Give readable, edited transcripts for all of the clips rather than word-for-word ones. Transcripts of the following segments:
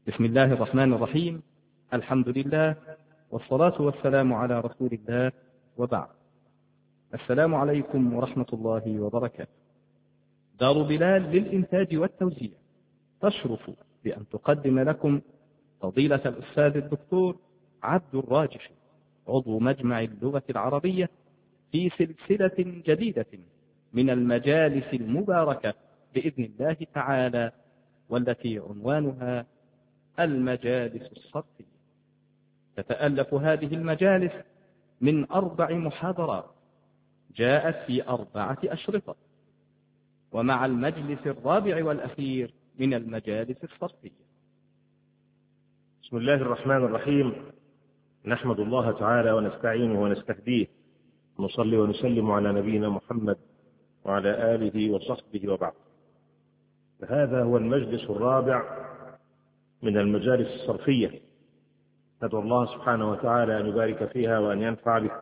بسم الله الرحمن الرحيم. الحمد لله والصلاة والسلام على رسول الله، وبعد. السلام عليكم ورحمة الله وبركاته. دار بلال للإنتاج والتوزيع تشرف بأن تقدم لكم فضيلة الأستاذ الدكتور عبد الراجحي، عضو مجمع اللغة العربية، في سلسلة جديدة من المجالس المباركة بإذن الله تعالى، والتي عنوانها المجالس الصرفية. تتألف هذه المجالس من 4 محاضرات جاءت في 4 أشرطة، ومع المجلس الرابع والأخير من المجالس الصرفية. بسم الله الرحمن الرحيم. نحمد الله تعالى ونستعينه ونستهديه، ونصلي ونسلم على نبينا محمد وعلى آله وصحبه وبعد. هذا هو المجلس الرابع من المجالس الصرفية. ندعو الله سبحانه وتعالى أن يبارك فيها وأن ينفع بها.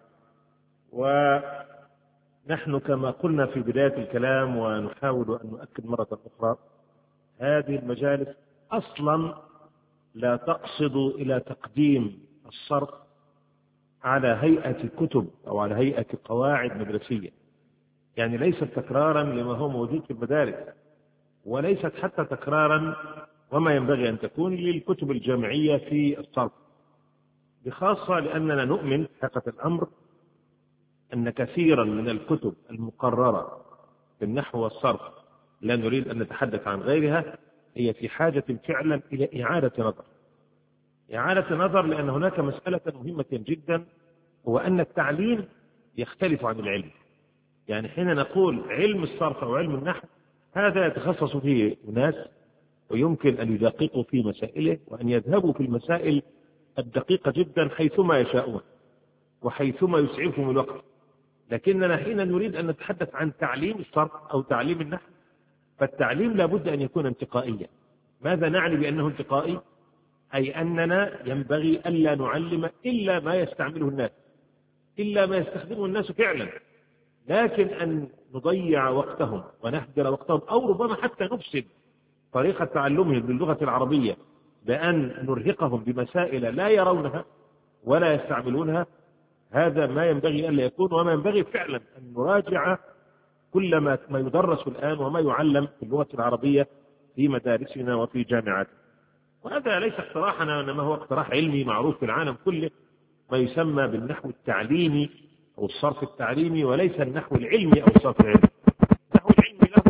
ونحن كما قلنا في بداية الكلام ونحاول أن نؤكد مرة أخرى، هذه المجالس أصلا لا تقصد إلى تقديم الصرف على هيئة كتب أو على هيئة قواعد مدرسية، يعني ليست تكرارا لما هو موجود في المدارس، وليست حتى تكرارا وما ينبغي أن تكون للكتب الجامعية في الصرف، بخاصة لأننا نؤمن حقيقة الأمر أن كثيرا من الكتب المقررة في النحو والصرف، لا نريد أن نتحدث عن غيرها، هي في حاجة فعلا إلى إعادة نظر، لأن هناك مسألة مهمة جدا، هو أن التعليم يختلف عن العلم. يعني حين نقول علم الصرف أو علم النحو، هذا يتخصص فيه ناس ويمكن أن يدققوا في مسائله وأن يذهبوا في المسائل الدقيقة جدا حيثما يشاءون وحيثما يسعفهم الوقت. لكننا حين نريد أن نتحدث عن تعليم الصرف أو تعليم النحو، فالتعليم لابد أن يكون انتقائيا. ماذا نعني بأنه انتقائي؟ أي أننا ينبغي ألا نعلم إلا ما يستعمله الناس، إلا ما يستخدمه الناس فعلا، لكن أن نضيع وقتهم ونهدر وقتهم أو ربما حتى نفسد طريقة تعلمهم للغة العربية بأن نرهقهم بمسائل لا يرونها ولا يستعملونها، هذا ما ينبغي ألا يكون. وما ينبغي فعلا أن نراجع كل ما يدرس الآن وما يعلم في اللغة العربية في مدارسنا وفي جامعاتنا. وهذا ليس اقتراحنا، إنما هو اقتراح علمي معروف في العالم كله، ما يسمى بالنحو التعليمي أو الصرف التعليمي، وليس النحو العلمي أو الصرف العلمي. النحو العلمي له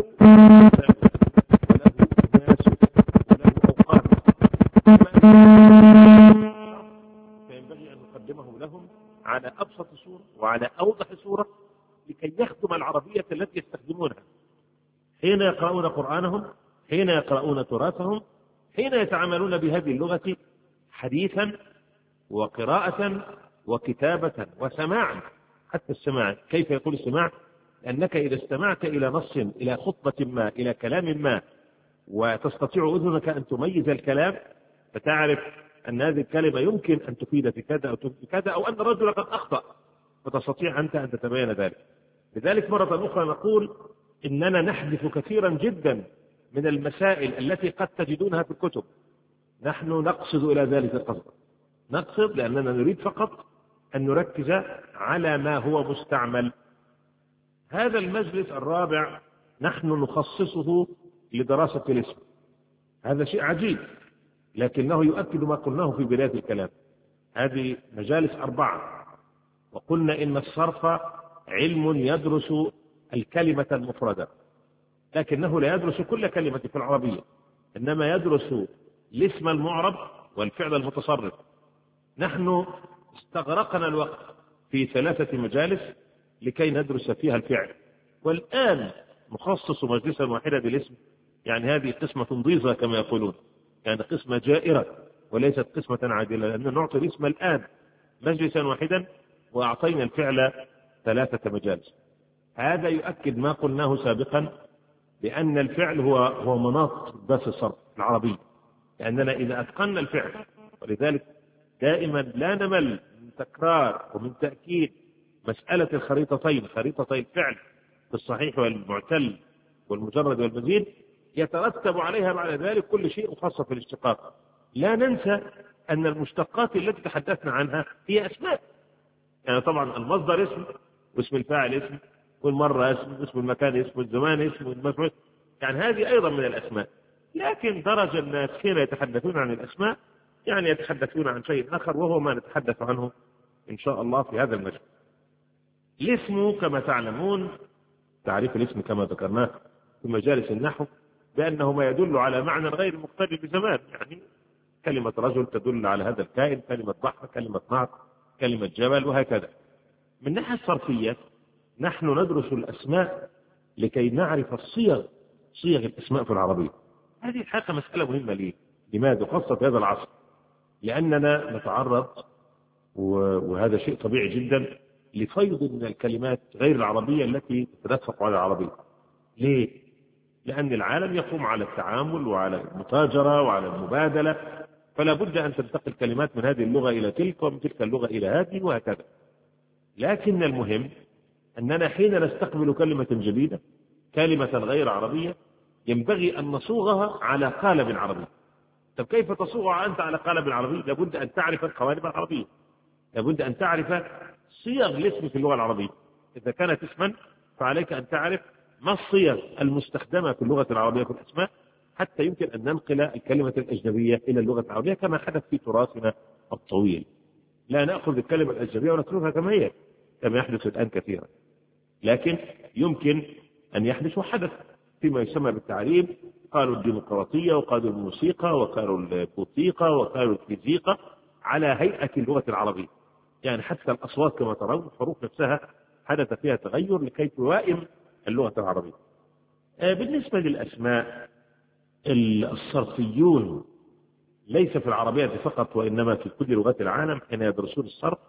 فينبغي أن نقدمه لهم على أبسط صورة وعلى أوضح صورة لكي يخدم العربية التي يستخدمونها حين يقرؤون قرآنهم، حين يقرؤون تراثهم، حين يتعاملون بهذه اللغة حديثا وقراءة وكتابة وسماعا. حتى السماع، كيف يقول السماع؟ لأنك إذا استمعت إلى نص، إلى خطبة ما، إلى كلام ما، وتستطيع أذنك أن تميز الكلام، فتعرف أن هذه الكلمة يمكن أن تفيد في كذا أو تفيد في كذا، أو أن الرجل قد أخطأ، فتستطيع أنت أن تتبين ذلك. لذلك مرة أخرى نقول إننا نحذف كثيرا جدا من المسائل التي قد تجدونها في الكتب. نحن نقصد إلى ذلك القصد، نقصد لأننا نريد فقط أن نركز على ما هو مستعمل. هذا المجلس الرابع نحن نخصصه لدراسة الاسم. هذا شيء عجيب، لكنه يؤكد ما قلناه في بداية الكلام. هذه مجالس 4، وقلنا إن الصرف علم يدرس الكلمة المفردة، لكنه لا يدرس كل كلمة في العربية، إنما يدرس الاسم المعرب والفعل المتصرف. نحن استغرقنا الوقت في 3 مجالس لكي ندرس فيها الفعل، والآن نخصص مجلسا واحدا للاسم. يعني هذه قسمة ضيزة كما يقولون، يعني قسمة جائرة وليست قسمة عادلة، لأننا نعطي الاسم الآن مجلسا واحدا وأعطينا الفعل 3 مجالس. هذا يؤكد ما قلناه سابقا بأن الفعل هو مناط بس الصرف العربي، لأننا إذا أتقنا الفعل، ولذلك دائما لا نمل من تكرار ومن تأكيد مسألة الخريطتين، خريطتي الفعل في الصحيح والمعتل والمجرد والمزيد، يترتب عليها بعد ذلك كل شيء، خاصة في الاشتقاق. لا ننسى أن المشتقات التي تحدثنا عنها هي أسماء. يعني طبعا المصدر اسم، واسم الفاعل اسم، والمرة اسم، واسم المكان اسم، والزمان اسم، والمفعول، يعني هذه أيضا من الأسماء. لكن درج الناس حين يتحدثون عن الأسماء يعني يتحدثون عن شيء آخر، وهو ما نتحدث عنه إن شاء الله في هذا المجال. الاسم كما تعلمون، تعريف الاسم كما ذكرناه في مجالس النحو بأنه ما يدل على معنى غير مقترن بزمان. يعني كلمة رجل تدل على هذا الكائن، كلمة بحر، كلمة نهر، كلمة جبل، وهكذا. من ناحية الصرفية نحن ندرس الأسماء لكي نعرف صيغ الأسماء في العربية. هذه الحقيقة مسألة مهمة لي. لماذا؟ خاصة في هذا العصر، لأننا نتعرض وهذا شيء طبيعي جدا لفيض من الكلمات غير العربية التي تتدفق على العربية. ليه؟ لأن العالم يقوم على التعامل وعلى المتاجرة وعلى المبادلة، فلا بد أن تنتقل كلمات من هذه اللغة إلى تلك، ومن تلك اللغة إلى هذه، وهكذا. لكن المهم أننا حين نستقبل كلمة جديدة، كلمة غير عربية، ينبغي أن نصوغها على قالب عربي. طب كيف تصوغها أنت على قالب عربي؟ لابد أن تعرف القوالب العربية، لابد أن تعرف صيغ الاسم في اللغة العربية. إذا كانت اسما فعليك أن تعرف ما الصيغ المستخدمة في اللغة العربية في الأسماء، حتى يمكن أن ننقل الكلمة الأجنبية إلى اللغة العربية كما حدث في تراثنا الطويل. لا نأخذ الكلمة الأجنبية ونتركها كما هي كما يحدث الآن كثيرا، لكن يمكن أن يحدث وحدث فيما يسمى بالتعريب. قالوا الديمقراطية، وقالوا الموسيقى، وقالوا البوثيقة، وقالوا الفيزيقة، على هيئة اللغة العربية. يعني حتى الأصوات كما ترون الحروف نفسها حدث فيها تغير لكي توائم اللغة العربية. بالنسبة للأسماء، الصرفيون ليس في العربية فقط وإنما في كل لغات العالم حين يدرسون الصرف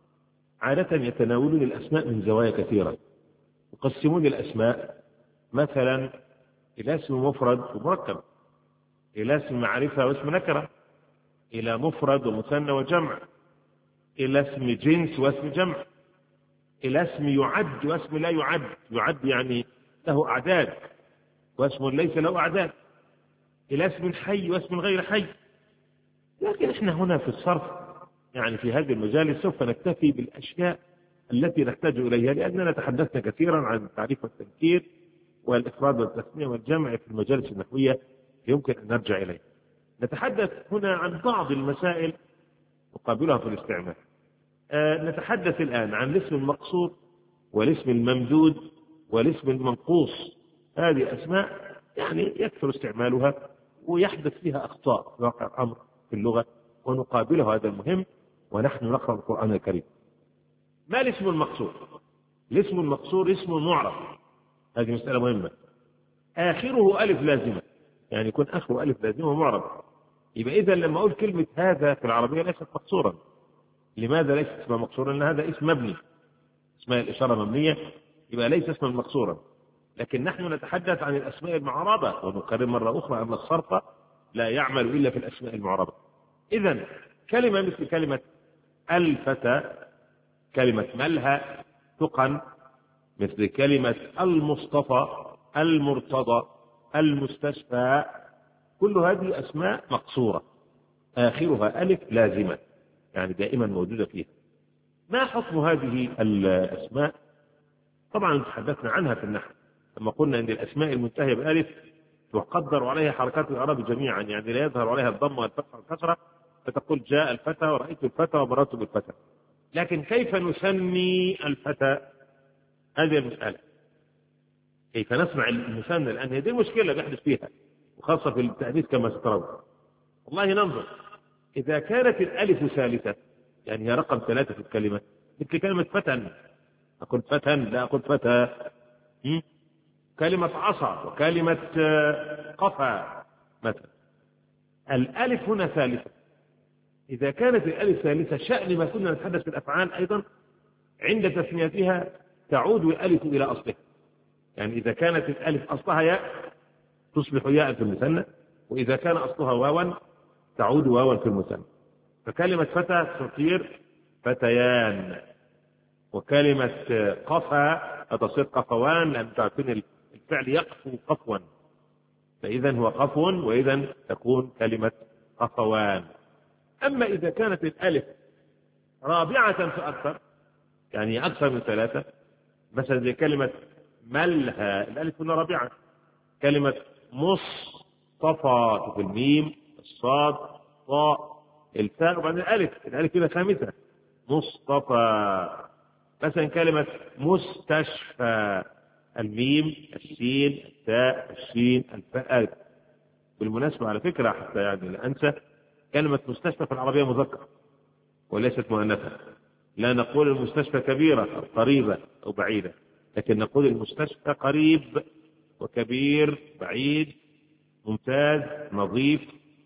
عادة يتناولون الأسماء من زوايا كثيرة. يقسمون الأسماء مثلا إلى اسم مفرد ومركب، إلى اسم معرفة واسم نكرة، إلى مفرد ومثنى وجمع، إلى اسم جنس واسم جمع، إلى اسم يعد واسم لا يعد. يعد يعني له أعداد، واسم ليس له أعداد، إلى اسم حي واسم غير حي. لكن إحنا هنا في الصرف يعني في هذه المجال سوف نكتفي بالأشياء التي نحتاج إليها، لأننا تحدثنا كثيرا عن التعريف والتنكير والإفراد والتثنية والجمع في المجالس النحوية، يمكن أن نرجع إليه. نتحدث هنا عن بعض المسائل نقابلها في الاستعمال. نتحدث الآن عن الاسم المقصور والاسم الممدود والاسم المنقوص. هذه أسماء يعني يكثر استعمالها ويحدث فيها أخطاء في واقع الأمر في اللغة، ونقابله. هذا المهم ونحن نقرأ القرآن الكريم. ما الاسم المقصور؟ الاسم المقصور اسم معرب، هذه مسألة مهمة، آخره ألف لازمة، يعني يكون آخره ألف لازمة ومعرب. يبقى إذا لما أقول كلمة هذا في العربية ليست مقصورا. لماذا ليست اسمها مقصورا؟ لأن هذا اسم مبني، اسمها الإشارة مبنية، يبقى ليس اسما مقصورا. لكن نحن نتحدث عن الأسماء المعربة، ونقرر مرة أخرى أن الصرف لا يعمل إلا في الأسماء المعربة. إذن كلمة مثل كلمة الفتى، كلمة ملهى تقن، مثل كلمة المصطفى، المرتضى، المستشفى، كل هذه أسماء مقصورة آخرها ألف لازمة، يعني دائما موجودة فيها. ما حكم هذه الأسماء؟ طبعا تحدثنا عنها في النحو لما قلنا أن الأسماء المنتهية بألف تقدر عليها حركات الإعراب جميعا، يعني لا يظهر عليها الضم والفتح والكسرة، فتقول جاء الفتى ورأيت الفتى ومررت بالفتى. لكن كيف نسمي الفتى؟ هذه المسألة، كيف نسمع المثنى؟ لأن هذه المشكلة بيحدث فيها، وخاصة في التأنيث كما سترون. والله ننظر، إذا كانت الألف ثالثة يعني هي رقم 3 في الكلمة، مثل كلمة فتى، أقول فتى لا أقول فتى. كلمة عصا وكلمة قفا مثلا، الألف هنا ثالثة. إذا كانت الألف ثالثة، شأن ما كنا نتحدث في الأفعال أيضا عند تثنيتها تعود الألف إلى أصلها. يعني إذا كانت الألف أصلها ياء تصبح ياء في المثنى، وإذا كان أصلها واوا تعود واوا في المثنى. فكلمة فتى تصير فتيان، وكلمة قفا تصير قفوان، لأن تعرفين الفعل يقفو قفوا، فإذا هو قفو، وإذا تكون كلمة مصطفوان. أما إذا كانت الألف رابعة فأكثر، يعني أكثر من 3، مثلا زي كلمة ملهى، الألف هنا رابعة. كلمة مصطفى، في الميم الصاد طاء الفاء وبعدين الألف هنا خامسة، مصطفى. مثلا كلمة مستشفى، الميم السين التاء السين الفاء ألف. بالمناسبة على فكرة حتى يعني لا أنسى، كلمة مستشفى في العربية مذكر وليست مؤنثة. لا نقول المستشفى كبيرة أو قريبة أو بعيدة، لكن نقول المستشفى قريب وكبير بعيد ممتاز نظيف.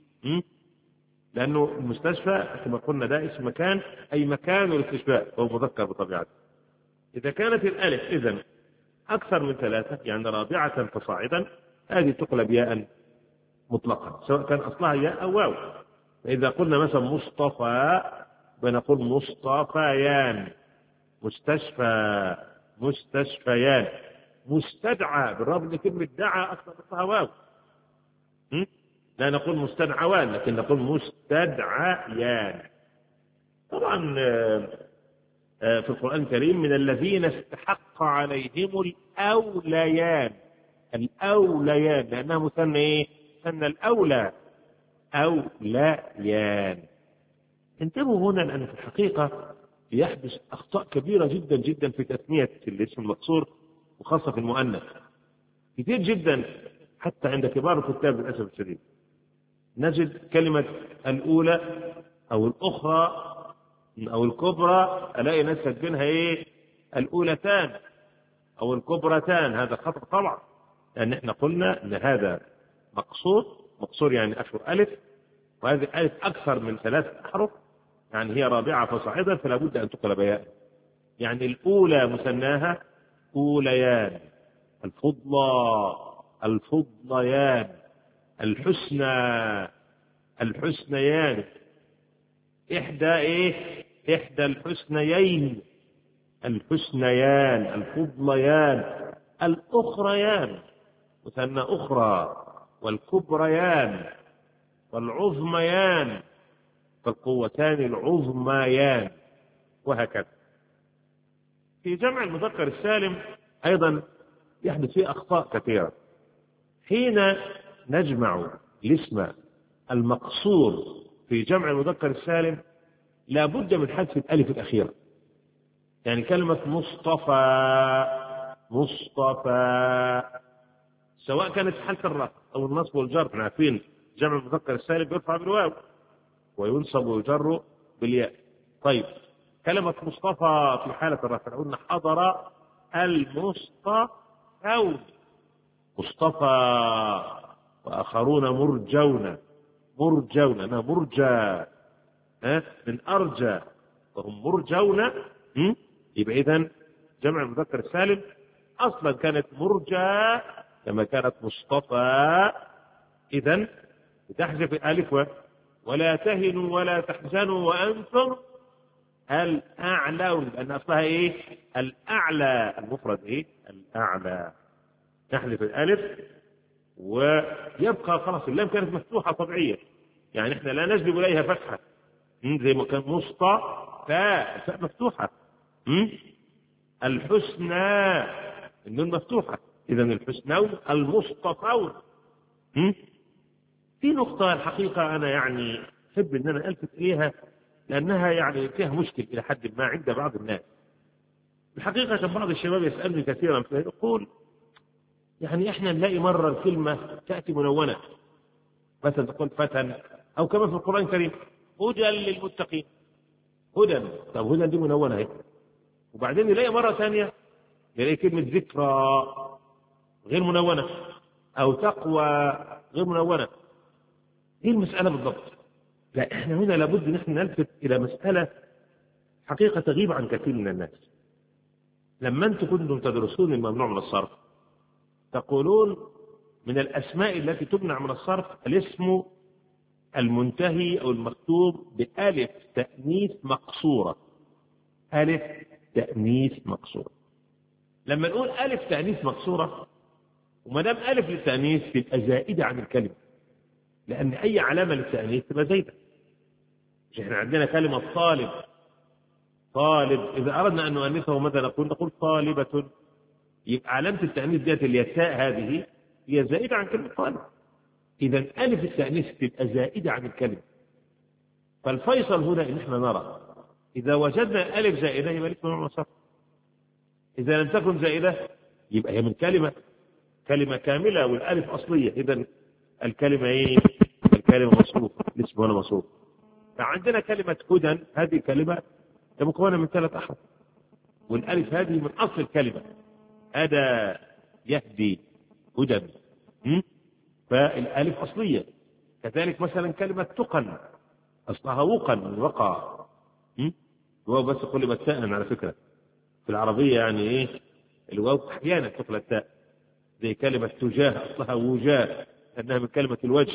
لأنه المستشفى كما قلنا ده اسم مكان، أي مكان الاستشفاء، هو مذكر بطبيعته. إذا كانت الألف إذن أكثر من 3 يعني رابعة فصاعدا، هذه تقلب ياء مطلقا سواء كان أصلها ياء أو واو. فإذا قلنا مثلا مصطفى بنقول مصطفيان، مستشفى مستشفيان، مستدعى بالرغم من كلمة دعا أصلا أصلها واو. لا نقول مستدعوان لكن نقول مستدعيان. طبعا في القرآن الكريم من الذين استحق عليهم الأوليان، الأوليان لأنها مثنى إيه؟ مثنى الأولى، أوليان. انتبهوا هنا لأن في الحقيقة يحدث أخطاء كبيرة جدا جدا في تسمية الاسم المقصور وخاصة في المؤنث، كثير جدا حتى عند كبار الكتاب للأسف الشديد. نجد كلمة الأولى أو الأخرى أو الكبرى ألاقي ناس كاتبينها إيه؟ الأولتان أو الكبرتان. هذا خطأ طبعا، لأن إحنا قلنا أن هذا مقصور يعني أشهر ألف، وهذه ألف أكثر من 3 أحرف يعني هي رابعة فصاعدا، فلا بد أن تقلب ياء. يعني الأولى مثناها أوليان، الفضلى الفضليان، الحسنى الحسنيان، إحدى الحسنيين الحسنيان، الفضليان، الأخريان مثنى أخرى، والكبريان والعظميان، فالقوتان العظميان، وهكذا. في جمع المذكر السالم أيضا يحدث فيه أخطاء كثيرة. حين نجمع الاسم المقصور في جمع المذكر السالم لا بد من حذف الألف الأخيرة. يعني كلمة مصطفى سواء كانت حالة الرفع أو النصب والجر، احنا عارفين جمع المذكر السالم بيرفع بالواو وينصب ويجر بالياء. طيب كلمة مصطفى في حالة الرفع قلنا حضر المصطفون، مصطفى، وآخرون مرجون أنا مرجى من أرجى وهم مرجون. يبقى إذن جمع المذكر السالم أصلا كانت مرجى كما كانت مصطفى. إذن تحذف الألف ولا تهنوا ولا تحزنوا وأنتم الأعلون، لأن أصلها إيه؟ الأعلى، المفرد إيه؟ الأعلى. نحذف الألف ويبقى خلاص اللام كانت مفتوحة طبيعية، يعني إحنا لا نجلب إليها فتحة زي ما كان فاء مفتوحة. الحسنى النون مفتوحة، إذا الحسنون المصطفون. في نقطة الحقيقة أنا يعني أحب أن أنا ألفت إليها لأنها يعني فيها مشكل إلى حد ما عند بعض الناس. الحقيقة بعض الشباب يسألني كثيرا فيقول يعني إحنا نلاقي مرة الكلمة تأتي منونة، مثلا تقول فتى، أو كما في القرآن الكريم هدى للمتقين، هدى. طب هدى دي منونة هي، وبعدين نلاقي مرة ثانية نلاقي كلمة ذكرى غير منونة، أو تقوى غير منونة. إيه المسألة بالضبط؟ لا إحنا هنا لابد أن احنا نلفت إلى مسألة حقيقة تغيب عن كثير من الناس. لما أنتم كنتم تدرسون الممنوع من الصرف تقولون من الأسماء التي تمنع من الصرف الاسم المنتهي أو المكتوب بألف تأنيث مقصورة، ألف تأنيث مقصورة. لما نقول ألف تأنيث مقصورة وما دام ألف للتأنيث تبقى زائدة عن الكلمة، لأن أي علامة للتأنيث تبقى زايدة. مش إحنا عندنا كلمة طالب، طالب إذا أردنا أن نؤنثه ماذا نقول طالبة، يبقى علامة التأنيث ديت الياء هذه هي زائدة عن كلمة طالب. إذا ألف التأنيث تبقى زائدة عن الكلمة. فالفيصل هنا إن إحنا نرى إذا وجدنا ألف زائدة يبقى الاسم ممنوع من الصرف، إذا لم تكن زائدة يبقى هي من كلمة كاملة والألف أصلية، إذا الكلمة إيه؟ الكلمة مصروفة، الاسم هنا مصروف. فعندنا كلمة هدى، هذه كلمة مكونة من 3 أحرف، والألف هذه من أصل الكلمة، هذا يهدي هدى، فالألف أصلية. كذلك مثلا كلمة تقن أصلها وقن من وقع، هو بس قلبت تاء على فكرة في العربية، يعني إيه الواو أحيانا تقلب تاء، زي كلمة تجاه أصلها وجاه أنها من كلمة الوجه،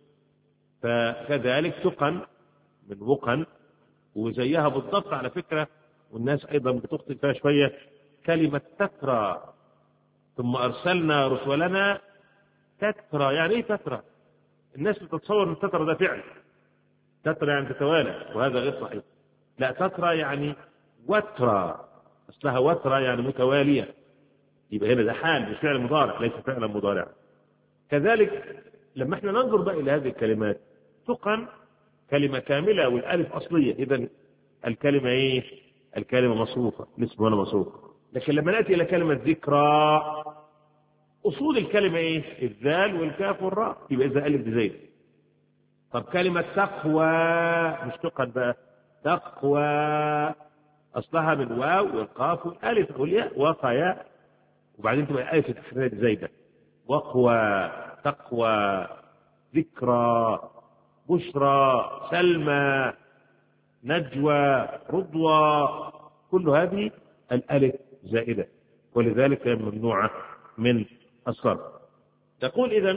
فكذلك تقن من وقن. وزيها بالضبط على فكرة، والناس أيضا بتخطئ فيها شوية، كلمة تترى، ثم أرسلنا رسلنا تترى. يعني إيه تترى؟ الناس بتتصور أن تترى ده فعل، تترى يعني تتوالى، وهذا غير صحيح. لا، تترى يعني وترى، أصلها وترى يعني متوالية، يبقى هنا ده حال مش فعل مضارع، ليس فعلا مضارع. كذلك لما احنا ننظر بقى إلى هذه الكلمات، تقن كلمة كاملة والألف أصلية، إذا الكلمة إيه؟ الكلمة مصروفة، الاسم هنا مصروف. لكن لما نأتي إلى كلمة ذكرى، أصول الكلمة إيه؟ الذال والكاف والراء، يبقى إذا ألف بزيد. طب كلمة تقوى مش تقن بقى، تقوى أصلها من واو والقاف والألف والياء وقياء، وبعدين تبقى الألف الأخيرة زايدة، وقوى، تقوى، ذكرى، بشرى، سلمى، نجوى، رضوى، كل هذه الألف زائدة، ولذلك ممنوعة من الصرف. تقول إذن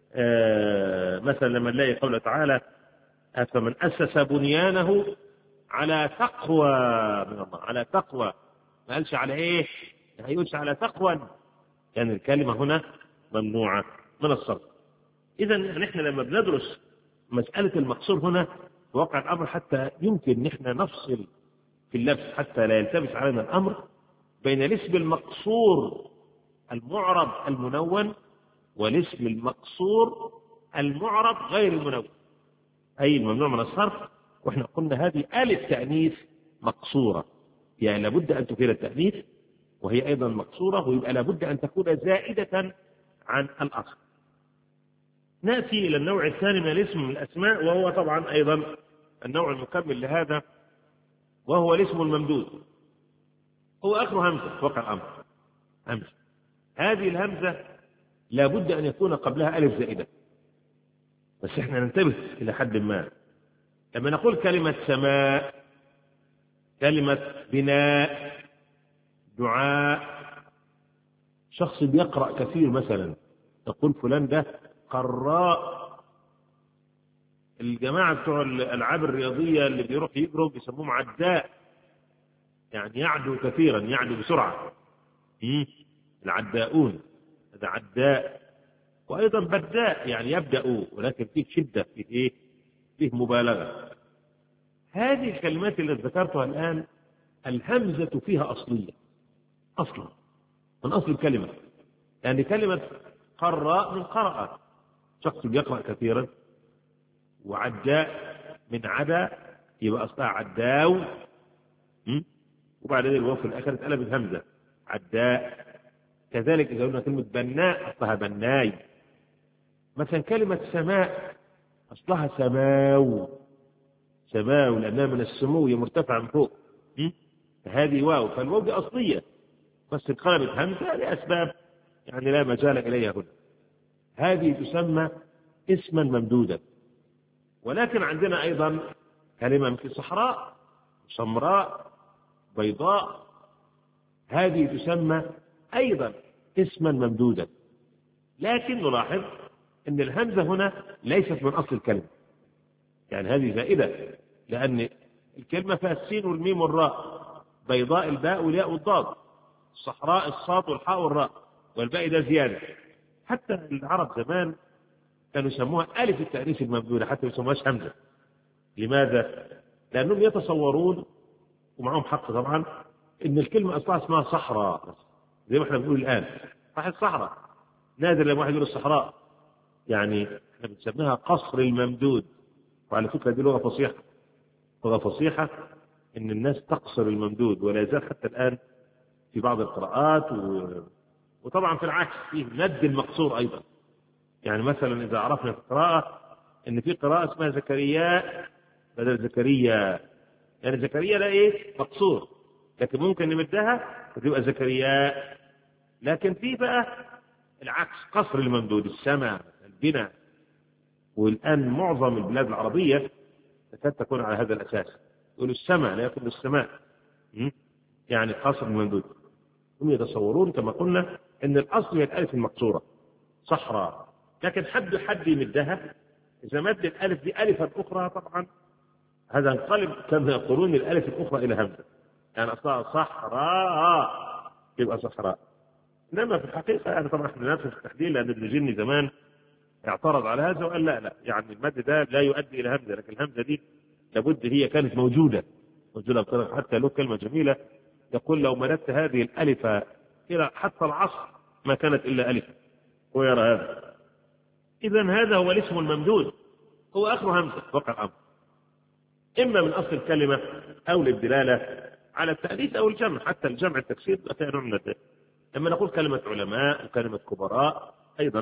مثلا لما نلاقي قوله تعالى أفمن أسس بنيانه على تقوى من الله، على تقوى، ما قالش على إيه؟ هيقولش على تقوى، يعني الكلمة هنا ممنوعة من الصرف. إذن نحن لما بندرس مسألة المقصور هنا في واقع الأمر، حتى يمكن نحن نفصل في اللبس حتى لا يلتبس علينا الأمر بين الاسم المقصور المعرب المنون والاسم المقصور المعرب غير المنون، أي الممنوع من الصرف. وإحنا قلنا هذه آلة تأنيث مقصورة، يعني لابد أن تفيد التأنيث، وهي أيضا مقصورة، ويبقى لابد أن تكون زائدة عن الأصل. نأتي إلى النوع الثاني من الاسم من الأسماء، وهو طبعا أيضا النوع المكمل لهذا، وهو الاسم الممدود. هو آخر همزة في واقع الأمر، همزة. هذه الهمزة لابد أن يكون قبلها ألف زائدة، بس إحنا ننتبه إلى حد ما. لما نقول كلمة سماء، كلمة بناء، دعاء، شخص بيقرأ كثير مثلا تقول فلان ده قراء. الجماعة بتوع الألعاب الرياضية اللي بيروح يجروا بيسموهم عداء، يعني يعدو كثيرا، يعدو بسرعة، العداؤون، هذا عداء. وأيضا بداء يعني يبدأ، ولكن فيه شدة، فيه إيه؟ فيه مبالغة. هذه الكلمات اللي ذكرتها الآن الهمزة فيها أصلية، أصلا من أصل الكلمة، يعني كلمة قراء من قرأ، شخص يقرأ كثيرا، وعداء من عدا، يبقى أصلها عداو، وبعدين الواو في الآخر اتقلبت همزة، عداء. كذلك إذا قلنا كلمة بناء أصلها بناي. مثلا كلمة سماء أصلها سماو، سماو لأنها من السمو، هي مرتفعة من فوق، هذه واو، فالواو دي أصلية بس اتقلبت همزة لأسباب يعني لا مجال إليها هنا. هذه تسمى اسما ممدودا. ولكن عندنا أيضا كلمة مثل صحراء، سمراء، بيضاء، هذه تسمى أيضا اسما ممدودا، لكن نلاحظ أن الهمزة هنا ليست من أصل الكلمة، يعني هذه زائدة، لأن الكلمة فيها السين والميم والراء، بيضاء الباء والياء والضاد، صحراء الصاد والحاء والراء، والباقي ده زيادة. حتى العرب زمان كانوا يسموها ألف التأنيث الممدودة حتى ما يسموهاش همزة. لماذا؟ لأنهم يتصورون ومعهم حق طبعا إن الكلمة أصلها اسمها صحراء، زي ما احنا بنقول الآن صح الصحراء، نادر لما واحد يقول الصحراء، يعني احنا بنسميها قصر الممدود. وعلى فكرة دي لغة فصيحة، لغة فصيحة إن الناس تقصر الممدود، ولا يزال حتى الآن في بعض القراءات وطبعا في العكس فيه مد المقصور أيضا. يعني مثلا إذا عرفنا في القراءة إن في قراءة اسمها زكريا بدل زكريا، يعني زكريا لا إيه مقصور، لكن ممكن نمدها وتبقى زكريا. لكن في بقى العكس قصر الممدود، السماء البناء. والآن معظم البلاد العربية تكاد تكون على هذا الأساس، يقولوا السماء لا يقولوا السماء، يعني قصر الممدود. هم يتصورون كما قلنا أن الأصل هي الألف المقصورة صحراء، لكن حد يمدها. إذا مد الألف دي ألفا أخرى طبعا هذا انقلب كما يقولون الألف الأخرى إلى همزة، يعني أصلها صحراء يبقى صحراء. إنما في الحقيقة يعني طبعا احنا نفس التحديد، لأن ابن جني زمان اعترض على هذا وقال لا يعني المد ده لا يؤدي إلى همزة، لكن الهمزة دي لابد هي كانت موجودة بطريقة. حتى له كلمة جميلة يقول لو مددت هذه الألف إلى حتى العصر ما كانت إلا ألف، ويرى هذا. إذن هذا هو الاسم الممدود، هو آخر همزة وقع الأمر، إما من أصل الكلمة أو للدلالة على التأنيث أو الجمع. حتى الجمع التكسير فيها نوع من الدلالة. لما نقول كلمة علماء وكلمة كبراء أيضا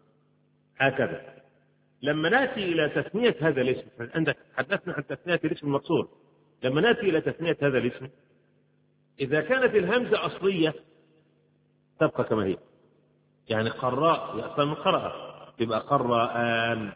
هكذا. لما نأتي إلى تثنية هذا الاسم، عندك حدثنا عن تثنية الاسم المقصور، لما نأتي إلى تثنية هذا الاسم إذا كانت الهمزة أصلية تبقى كما هي، يعني قراء يأصل من قرأ يبقى قراءان،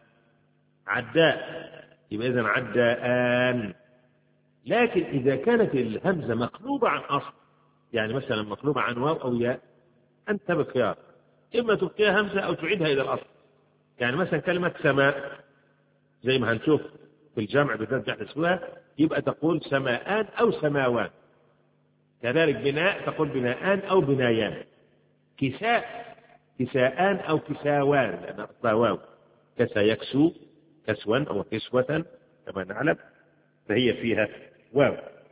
عداء يبقى إذن عداءان. لكن إذا كانت الهمزة مقلوبة عن أصل، يعني مثلا مقلوبة عن واو أو ياء، أنت بخيار إما تبقيها همزة أو تعيدها إلى الأصل. يعني مثلا كلمة سماء زي ما هنشوف في الجمع بترجع اسمها يبقى تقول سماءان أو سماوان. كذلك بناء تقول بناءان أو بنايان. كساء كساءان أو كساوان لأن أصلها واو. كسا يكسو كسوا أو كسوة كما نعلم فهي فيها واو.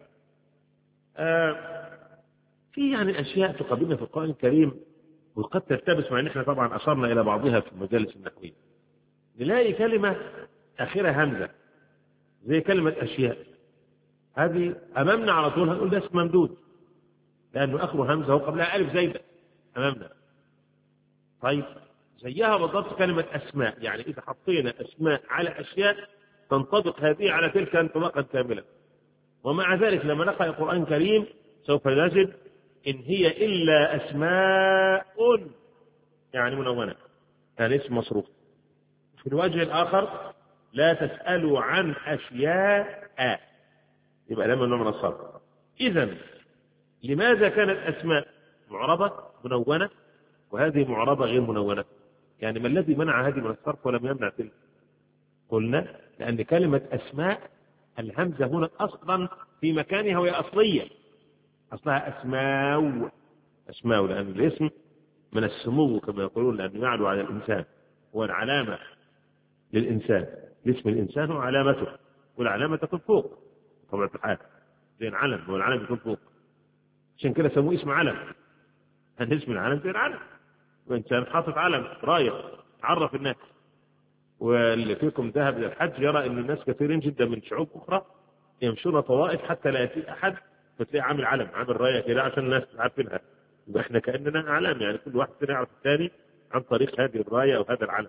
في يعني أشياء تقابلنا في القرآن الكريم وقد تلتبس، مع أن احنا طبعا أشرنا إلى بعضها في المجالس النحوية. نلاقي كلمة آخرها همزة زي كلمة أشياء، هذه أمامنا على طول هنقول ده اسم ممدود لأنه آخره همزة وقبلها ألف زايدة أمامنا. طيب زيها بالضبط كلمة أسماء، يعني إذا حطينا أسماء على أشياء تنطبق هذه على تلك انطباقا كاملا. ومع ذلك لما نقرأ القرآن الكريم سوف نجد إن هي إلا أسماء يعني منونة، يعني اسم مصروف. في الوجه الآخر لا تسألوا عن أشياء، يبقى لما نوع من الصرف. إذن لماذا كانت أسماء معربة منونة وهذه معربة غير منونة؟ يعني ما الذي منع هذه من الصرف ولم يمنع تلك؟ قلنا لأن كلمة أسماء الهمزة هنا أصلا في مكانها وهي أصلية، أصلها أسماء، أسماء لأن الاسم من السمو كما يقولون، لأنه يعلو على الإنسان، هو العلامة للإنسان، اسم الإنسان هو علامته، والعلامة تكون فوق طبعا في الحال زي العلم، هو العلم يكون فوق، عشان كده سموه اسم علم. أن اسم العلم زي العلم، وإنسان حاطط علم راية عرف الناس. واللي فيكم ذهب إلى الحج يرى أن الناس كثيرين جدا من شعوب أخرى يمشون طوائف حتى لا يأتي أحد فتلاقي عامل علم عامل راية كده عشان الناس عارفينها، وإحنا كأننا أعلام، يعني كل واحد فينا يعرف الثاني عن طريق هذه الراية أو هذا العلم.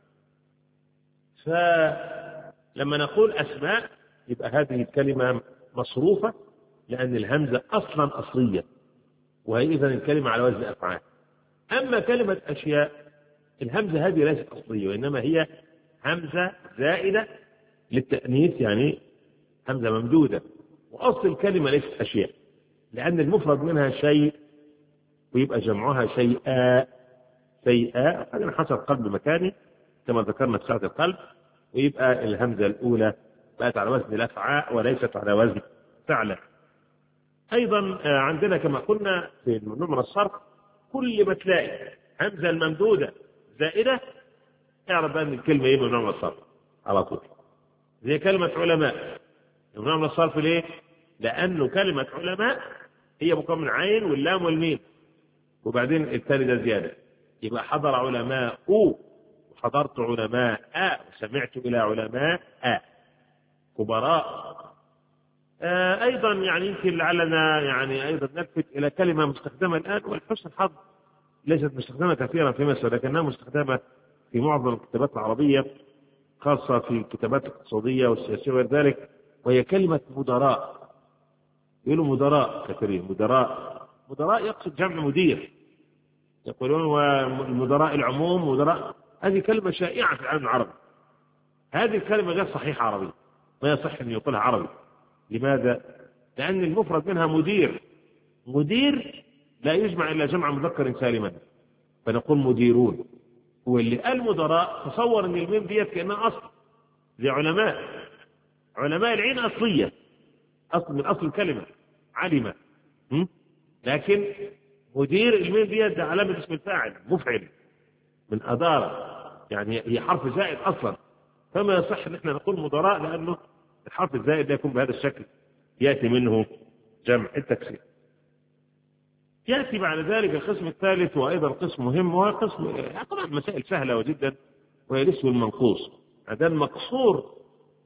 فلما نقول أسماء يبقى هذه الكلمة مصروفة لأن الهمزة أصلا أصلية، وهي إذن الكلمة على وزن أفعال. أما كلمة أشياء الهمزة هذه ليست أصلية، وإنما هي همزة زائدة للتأنيث، يعني همزة ممدودة، وأصل الكلمة ليست أشياء لأن المفرد منها شيء ويبقى جمعها شيئا شيئا، هذا حصل قلب مكاني كما ذكرنا في ساعة القلب، ويبقى الهمزة الأولى بقت على وزن الأفعاء وليست على وزن فعلا. أيضا عندنا كما قلنا في نوع من الصرف كل ما تلاقي همزة الممدودة زائدة اعرف بقى ان الكلمه ايه ممنوع من الصرف على طول. زي كلمه علماء ممنوع من الصرف ليه؟ لانه كلمه علماء هي مكون من عين واللام والميم وبعدين الثاني ده زياده، يبقى حضر علماء وحضرت علماء وسمعت الى علماء كبراء. ايضا يعني يمكن لعلنا يعني ايضا نلفت الى كلمه مستخدمه الان، والحسن الحظ ليست مستخدمه كثيرا في مصر لكنها مستخدمه في معظم الكتابات العربيه خاصه في الكتابات الاقتصاديه والسياسيه وغير ذلك، وهي كلمه مدراء. يقولوا مدراء كثيرين، مدراء يقصد جمع مدير، يقولون والمدراء العموم مدراء. هذه كلمه شائعه في العالم العربي، هذه الكلمه غير صحيحه عربي، ما يصح ان يقولها عربي. لماذا؟ لأن المفرد منها مدير، مدير لا يجمع إلا جمع مذكر سالما، فنقول مديرون. واللي قال مدراء تصور أن الميم ديت كأنها أصل زي علماء، علماء العين أصلية، أصل من أصل الكلمة علم، لكن مدير الميم ديت ده علامة اسم الفاعل مفعل من أدارة، يعني هي حرف زائد أصلا، فما يصح أن احنا نقول مدراء لأنه الحرف الزائد يكون بهذا الشكل يأتي منه جمع التكسير. يأتي بعد ذلك القسم الثالث وأيضا قسم مهم، وهو قسم طبعا مسائل سهلة جدا، وهي الاسم المنقوص. هذا المقصور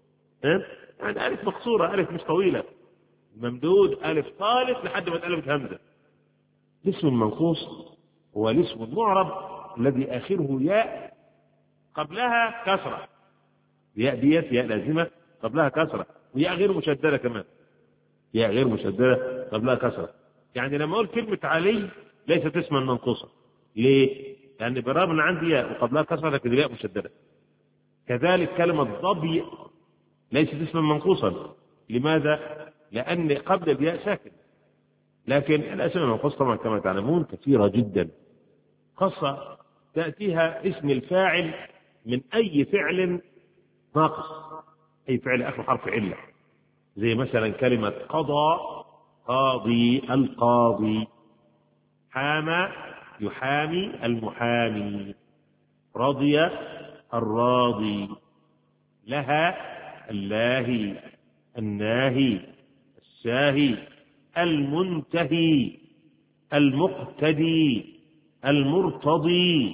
يعني ألف مقصورة، ألف مش طويلة، ممدود ألف طالب لحد ما اتقلبت همزة. الاسم المنقوص هو الاسم المعرب الذي آخره ياء قبلها كسرة، ياء ديت ياء لازمة قبلها كسرة، وياء غير مشددة كمان، ياء غير مشددة قبلها كسرة. يعني لما أقول كلمة علي ليست اسما منقوصا، ليه؟ لأن بالرغم أن عندي ياء وقبلها كسرة لكن ياء مشددة. كذلك كلمة ضبي ليست اسما منقوصا، لماذا؟ لأن قبل الياء ساكن. لكن الأسماء المنقوصة طبعا كما تعلمون كثيرة جدا، خاصة تأتيها اسم الفاعل من أي فعل ناقص، أي فعل آخر حرف علة، زي مثلا كلمة قضى قاضي القاضي، حامى يحامي المحامي، رضي الراضي، لها اللاهي الناهي الساهي المنتهي المقتدي المرتضي،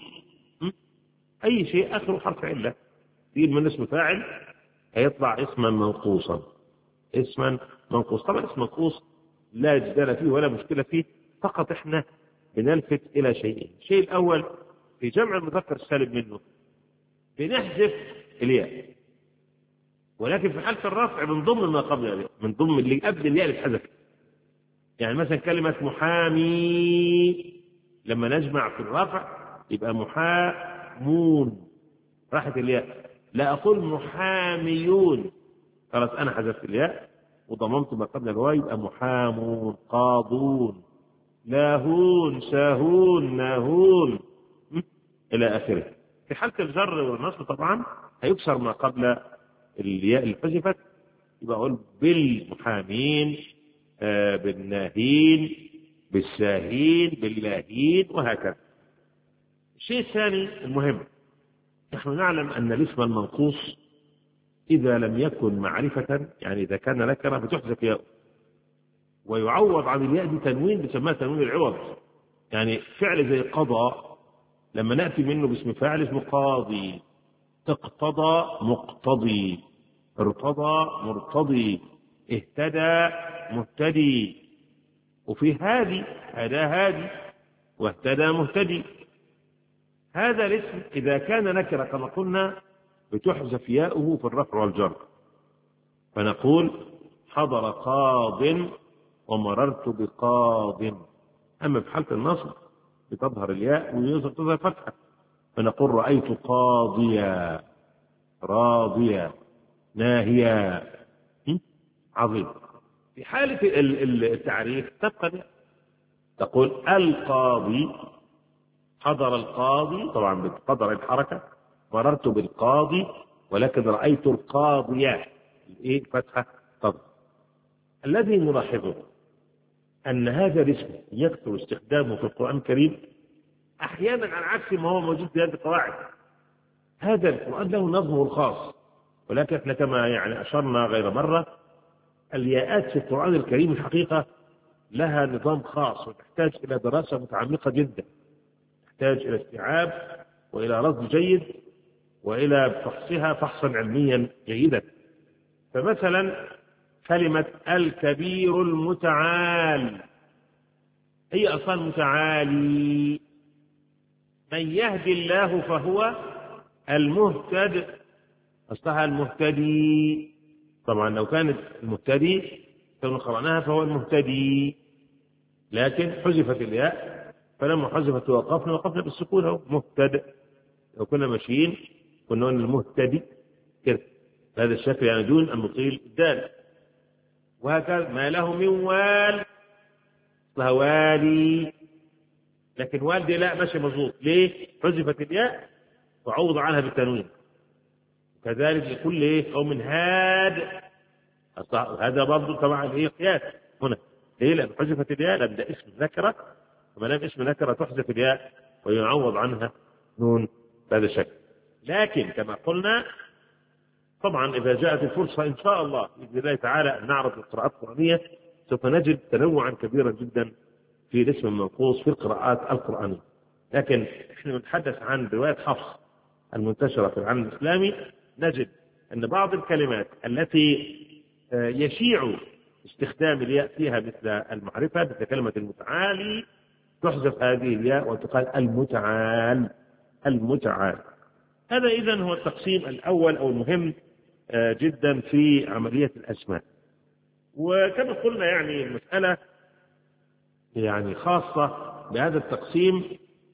أي شيء آخر حرف علة يجي من اسم فاعل هيطلع اسما منقوصا، اسما منقوص. طبعا اسم منقوص لا جدال فيه ولا مشكلة فيه، فقط احنا بنلفت إلى شيئين. الشيء الأول في جمع المذكر السالم منه بنحذف الياء، ولكن في حالة الرفع بنضم ما قبل الياء، بنضم اللي قبل الياء اللي اتحذفت. يعني مثلا كلمة محامي لما نجمع في الرفع يبقى محامون، راحت الياء. لا أقول محاميون، خلاص أنا حذفت الياء وضممت ما قبل الواو، يبقى محامون قاضون لاهون ساهون ناهون إلى آخره. في حالة الجر والنصب طبعا هيكسر ما قبل الياء اللي حذفت، يبقى أقول بالمحامين بالناهين بالساهين باللاهين وهكذا. الشيء الثاني المهم، نحن نعلم أن الاسم المنقوص إذا لم يكن معرفة، يعني إذا كان نكرة بتحذف ياء ويعوض عن الياء دي تنوين بسماه تنوين العوض. يعني فعل زي قضى لما نأتي منه باسم فاعل اسمه قاضي، اقتضى مقتضي، ارتضى مرتضي، اهتدى مهتدي، وفي هادي هادي واهتدى مهتدي. هذا الاسم إذا كان نكرة كما قلنا بتحذف ياؤه في الرفع والجر، فنقول حضر قاض ومررت بقاض. أما في حالة النصب بتظهر الياء وتظهر فتحة، فنقول رأيت قاضيا راضيا ناهيا. عظيم. في حالة التعريف تبقى تقول القاضي، حضر القاضي طبعا بقدر الحركة، مررت بالقاضي ولكن رأيت القاضية فتحة تظهر. الذي نلاحظه أن هذا الاسم يكثر استخدامه في القرآن الكريم أحيانا على عكس ما هو موجود في هذه القواعد. هذا القرآن له نظمه الخاص، ولكن احنا كما يعني أشرنا غير مرة، الياءات في القرآن الكريم الحقيقة لها نظام خاص وتحتاج إلى دراسة متعمقة جدا، تحتاج إلى استيعاب وإلى رصد جيد وإلى فحصها فحصا علميا جيدا. فمثلا كلمة الكبير المتعال هي أصلا متعالي، من يهدي الله فهو المهتد، أصلها المهتدي. طبعا لو كانت المهتدي كنا قرأناها فهو المهتدي، لكن حذفت الياء، فلما حذفت وقفنا بالسكون، هو مهتد. لو كنا ماشيين كنا نقول المهتدي كده بهذا الشكل، يعني دون أن نطيل الدال. وهكذا ما له من وال أصلها والي، لكن والدي لا ماشي مظبوط. ليه؟ حذفت الياء وعوض عنها بالتنوين. كذلك يقول ليه أو من هاد، هذا برضه طبعا ايه قياس هنا. ليه؟ لأن حذفت الياء، لأن ده اسم نكرة، وما دام اسم نكرة تحذف الياء ويعوض عنها نون بهذا الشكل. لكن كما قلنا طبعا إذا جاءت الفرصة إن شاء الله بإذن الله تعالى أن نعرض القراءات القرآنية، سوف نجد تنوعا كبيرا جدا في الاسم المنقوص في القراءات القرآنية. لكن احنا نتحدث عن رواية حفص المنتشرة في العالم الإسلامي، نجد أن بعض الكلمات التي يشيع استخدام الياء فيها مثل المعرفة، مثل كلمة المتعالي، تحذف هذه الياء وتقال المتعال. المتعال هذا إذن هو التقسيم الأول أو المهم جدا في عملية الأسماء. وكما قلنا يعني المسألة يعني خاصة بهذا التقسيم،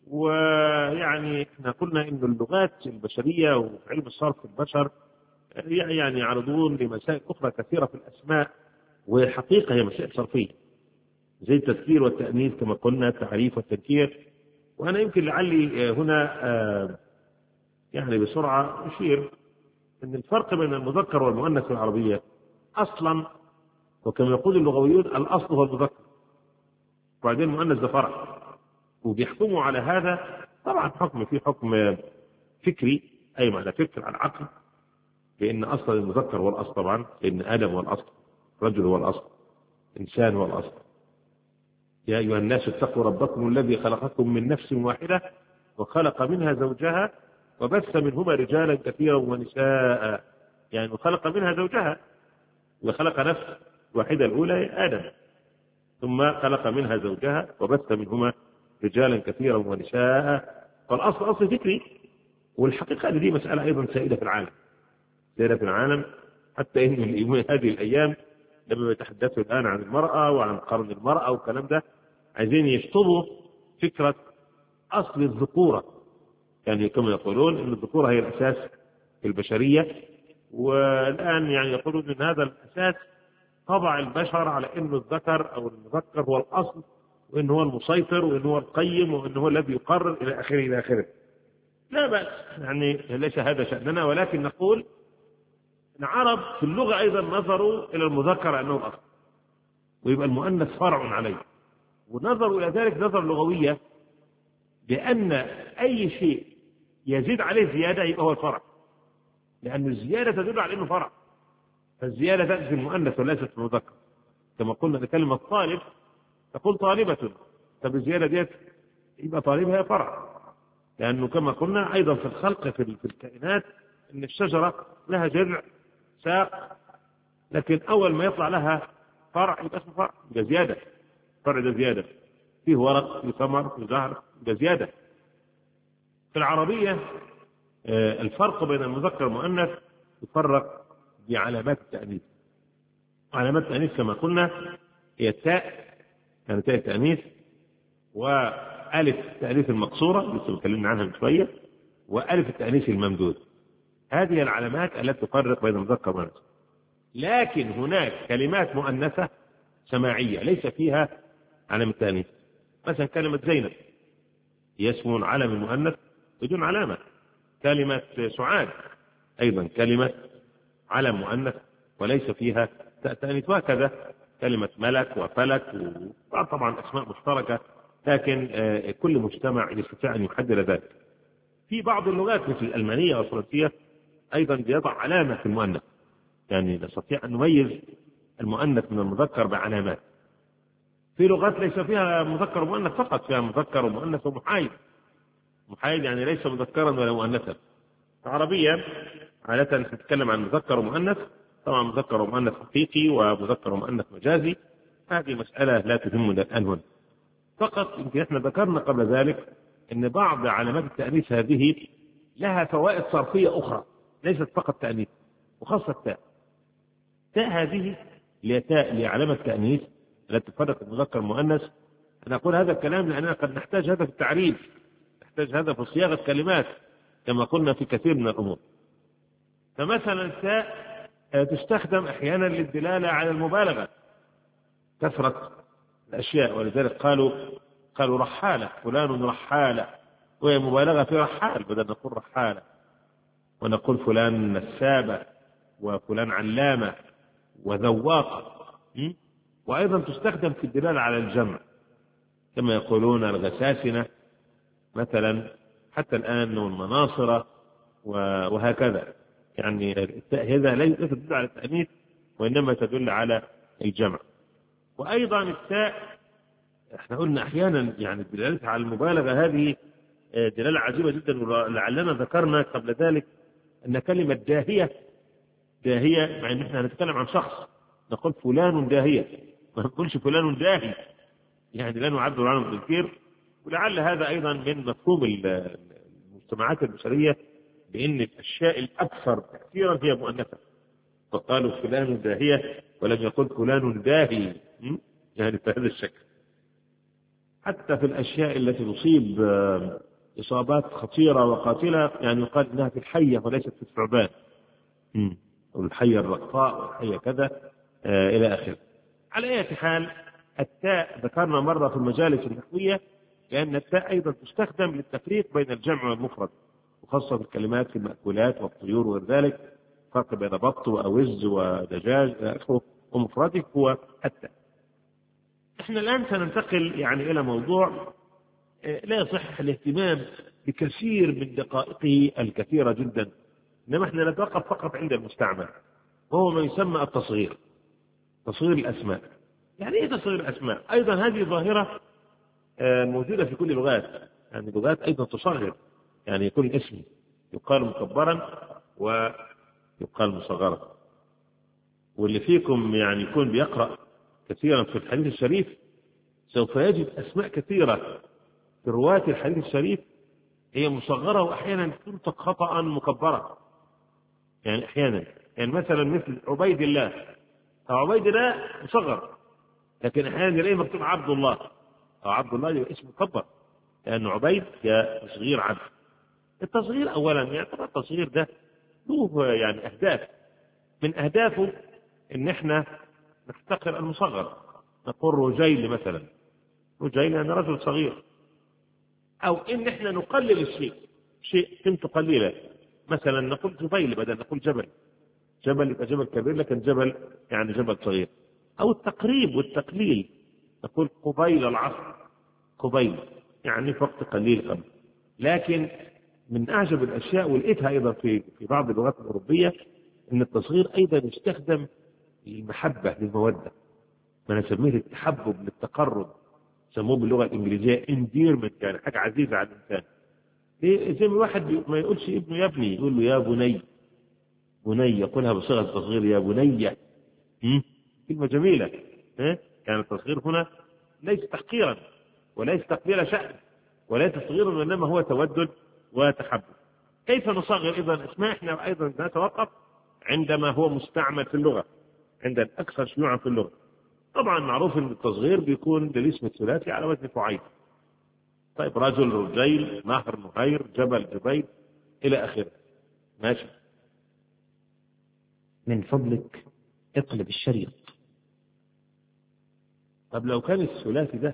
ويعني احنا قلنا إن اللغات البشرية وعلم الصرف في البشر يعني يعرضون لمسائل أخرى كثيرة في الأسماء، والحقيقة هي مسائل صرفية زي التذكير والتأنيث كما قلنا، التعريف والتنكير. وأنا يمكن لعلي هنا يعني بسرعة أشير أن الفرق بين المذكر والمؤنث في العربية أصلا، وكما يقول اللغويون الأصل هو المذكر، وبعدين المؤنث ده فرع، وبيحكموا على هذا طبعا حكم في حكم فكري أي معنى فكر على العقل، لأن أصل المذكر هو الأصل طبعا، لأن آدم هو الأصل، رجل هو الأصل، إنسان هو الأصل. يا أيها الناس اتقوا ربكم الذي خلقكم من نفس واحدة وخلق منها زوجها وبث منهما رجالا كثيرا ونساء، يعني وخلق منها زوجها، وخلق نفس واحدة الأولى آدم، ثم خلق منها زوجها وبث منهما رجالا كثيرا ونساء. فالأصل أصل فكري، والحقيقة دي مسألة أيضا سائدة في العالم، سائدة في العالم، حتى إن هذه الأيام لما يتحدثوا الآن عن المرأة وعن قرن المرأة والكلام ده، عايزين يشطبوا فكرة أصل الذكورة، يعني كما يقولون أن الذكورة هي الأساس في البشرية، والآن يعني يقولون أن هذا الأساس طبع البشر على أن الذكر أو المذكر هو الأصل، وأنه هو المسيطر، وأنه هو القيم، وأنه هو الذي يقرر إلى آخره إلى آخره. لا بأس، يعني ليس هذا شأننا، ولكن نقول العرب في اللغة أيضا نظروا إلى المذكر أنه الأصل، ويبقى المؤنث فرع عليه، ونظروا إلى ذلك نظر لغوية، بأن أي شيء يزيد عليه زيادة يبقى هو الفرع، لأن الزيادة تدل على أنه فرع، فالزيادة تأتي في المؤنث وليست في المذكر. كما قلنا لكلمة طالب تقول طالبة، طب الزيادة ديت يبقى طالبها هي فرع، لأنه كما قلنا أيضا في الخلق في الكائنات أن الشجرة لها جذع ساق، لكن أول ما يطلع لها فرع يبقى اسمه فرع، يبقى زيادة، فرع ده زيادة، فيه ورق، فيه ثمر، فيه زهر، يبقى زيادة. في العربية الفرق بين المذكر والمؤنث يفرق بعلامات التأنيث. علامات التأنيث كما قلنا هي التاء، يعني تاء التأنيث، وألف التأنيث المقصورة لسه اتكلمنا عنها من شوية، وألف التأنيث الممدود. هذه العلامات التي تفرق بين المذكر والمؤنث. لكن هناك كلمات مؤنثة سماعية ليس فيها علامة التأنيث، مثلا كلمة زينب هي اسم علم المؤنث بدون علامة. كلمة سعاد أيضا كلمة علم مؤنث وليس فيها تأنيث، وهكذا كلمة ملك وفلك، وطبعا أسماء مشتركة، لكن كل مجتمع يستطيع أن يحدد ذلك. في بعض اللغات مثل الألمانية والفرنسية أيضا بيضع علامة في المؤنث، يعني نستطيع أن نميز المؤنث من المذكر بعلامات. في لغات ليس فيها مذكر ومؤنث فقط، فيها مذكر ومؤنث ومحايد. محايد يعني ليس مذكرا ولا مؤنثا. العربية عادة تتكلم عن مذكر ومؤنث، طبعا مذكر ومؤنث حقيقي ومذكر ومؤنث مجازي، هذه مسألة لا تهمنا الآن هنا. فقط يمكن احنا ذكرنا قبل ذلك أن بعض علامات التأنيث هذه لها فوائد صرفية أخرى، ليست فقط تأنيث، وخاصة التاء. تاء هذه لتاء لعلامة تأنيث التي تفرق المذكر والمؤنث. أنا أقول هذا الكلام لأننا قد نحتاج هذا في التعريف، نحتاج هذا في صياغة كلمات كما قلنا في كثير من الأمور. فمثلا التاء تستخدم أحيانا للدلالة على المبالغة، كثرة الأشياء، ولذلك قالوا رحالة، فلان رحالة، وهي مبالغة في رحال، بدل نقول رحالة ونقول فلان نسابة وفلان علامة وذواقة. وأيضا تستخدم في الدلالة على الجمع كما يقولون الغساسنة مثلا، حتى الآن والمناصرة وهكذا. يعني التاء هذا ليست تدل على التأنيث وإنما تدل على الجمع. وأيضا التاء احنا قلنا أحيانا يعني دلالتها على المبالغة، هذه دلالة عجيبة جدا. ولعلنا ذكرنا قبل ذلك أن كلمة داهية مع أن احنا نتكلم عن شخص نقول فلان داهية، ما نقولش فلان داهي، يعني لا نعبر عنه بالكثير. ولعل هذا أيضا من مفهوم المجتمعات البشرية بأن الأشياء الأكثر تأثيرا هي مؤنثة، فقالوا فلان داهية ولم يقل فلان داهي، يعني بهذا الشكل. حتى في الأشياء التي تصيب إصابات خطيرة وقاتلة يعني يقال إنها في الحية وليست في الثعبان، والحية الرقاء والحية كذا إلى آخره. على أي حال التاء ذكرنا مرة في المجالس النحوية لأن التاء أيضا تستخدم للتفريق بين الجمع والمفرد، وخاصة في الكلمات في المأكولات والطيور وذلك، فرق بين بط وأوز ودجاج ومفرده هو التاء. احنا الآن سننتقل يعني إلى موضوع لا يصح الاهتمام بكثير من دقائقه الكثيرة جدا، إنما احنا نتوقف فقط عند المستعمل، وهو ما يسمى التصغير، تصغير الأسماء. يعني إيه تصغير الأسماء؟ أيضا هذه ظاهرة موجودة في كل اللغات، يعني اللغات أيضا تصغر، يعني يكون اسم يقال مكبرا ويقال مصغرا. واللي فيكم يعني يكون بيقرأ كثيرا في الحديث الشريف سوف يجد أسماء كثيرة في رواة الحديث الشريف هي مصغرة وأحيانا تنطق خطأ مكبرة. يعني أحيانا يعني مثلا مثل عبيد الله، عبيد الله مصغر، لكن أحيانا يلاقيه مكتوب عبد الله، أو عبد الله يبقى اسم مكبر، لأن عبيد تصغير عبد. التصغير أولا يعني التصغير ده له يعني أهداف، من أهدافه إن إحنا نحتقر المصغر، نقول رجيل مثلا، رجيل يعني رجل صغير، أو إن إحنا نقلل الشيء، شيء قيمته قليلة، مثلا نقول جبيل بدل نقول جبل، جبل يبقى جبل كبير لكن جبل يعني جبل صغير. أو التقريب والتقليل، نقول قبيل العصر، قبيل يعني وقت قليل قبل. لكن من أعجب الأشياء ولقيتها أيضا في بعض اللغات الأوروبية أن التصغير أيضا يستخدم للمحبة للمودة، ما نسميه التحبب للتقرب، سموه باللغة الإنجليزية endearment، يعني حاجة عزيزة على الإنسان. زي ما واحد ما يقولش ابنه يا ابني، يقول له يا بني، بني يقولها بصيغة التصغير يا بني، كلمة جميلة. يعني التصغير هنا ليس تحقيرا وليس تقليل شأن وليس تصغيرا، وإنما هو تودد وتحبب. كيف نصغر إذا اسماء؟ احنا أيضا نتوقف عندما هو مستعمل في اللغة، عند الأكثر شيوعا في اللغة. طبعا معروف أن التصغير بيكون للاسم الثلاثي على وزن فعيل. طيب رجل، رجيل، نهر، نهير، جبل، جبيل إلى آخره. ماشي. من فضلك اقلب الشريط. طب لو كان الثلاثي ده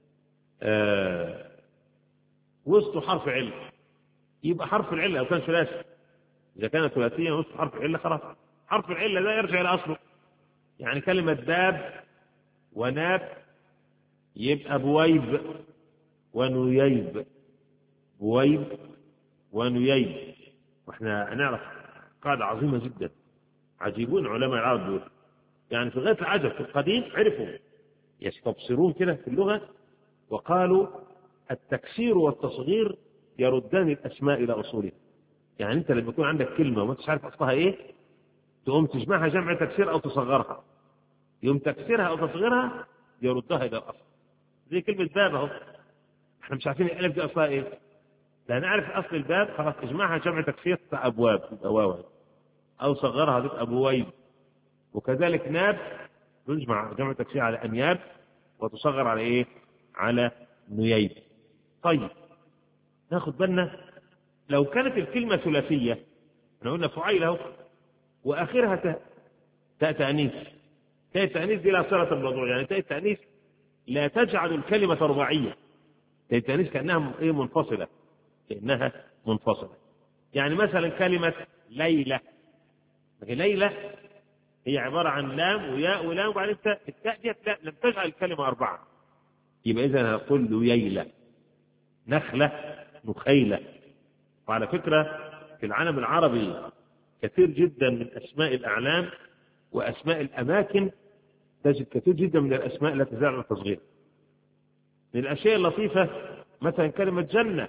وسطه حرف علة، يبقى حرف العلة لو كان ثلاثي، إذا كان ثلاثيا وسط حرف العلة خلاص حرف العلة لا يرجع إلى أصله. يعني كلمة باب وناب يبقى بويب ونييب، بويب ونييب. واحنا نعرف قاعدة عظيمة جدا، عجيبون علماء العرب دول، يعني في غاية العجب في القديم عرفوا يستبصرون كده في اللغة، وقالوا التكسير والتصغير يردان الأسماء إلى أصولها. يعني أنت لما يكون عندك كلمة وما أنتش عارف أصلها إيه، تقوم تجمعها جمع تكسير أو تصغرها، يوم تكسيرها أو تصغيرها يردها إلى الأصل. زي كلمة باب أهو، احنا مش عارفين الألف دي أصلها إيه، لا نعرف أصل الباب خلاص تجمعها جمع تكسير تبقى أبواب تبقى واو، أو صغرها تبقى أبويب. وكذلك ناب تجمع جمع تكسير على أنياب وتصغر على إيه؟ على نييب. طيب ناخد بالنا لو كانت الكلمة ثلاثية، احنا قلنا فعيل اهو وآخرها تاء تأنيث. تاء التأنيث دي لا صلة بالموضوع، يعني تاء التأنيث لا تجعل الكلمة رباعية. تاء التأنيث كأنها إيه؟ منفصلة، كأنها منفصلة. يعني مثلا كلمة ليلة، ليلة هي عبارة عن لام وياء ولام وبعدين تاء، التاء دي لم تجعل الكلمة أربعة، يبقى إذا نقول له ييلة. نخلة، نخيلة. وعلى فكرة في العالم العربي كثير جدا من أسماء الأعلام وأسماء الأماكن تجد كثير جدا من الأسماء لا تزال على التصغير. من الأشياء اللطيفة مثلا كلمة جنة،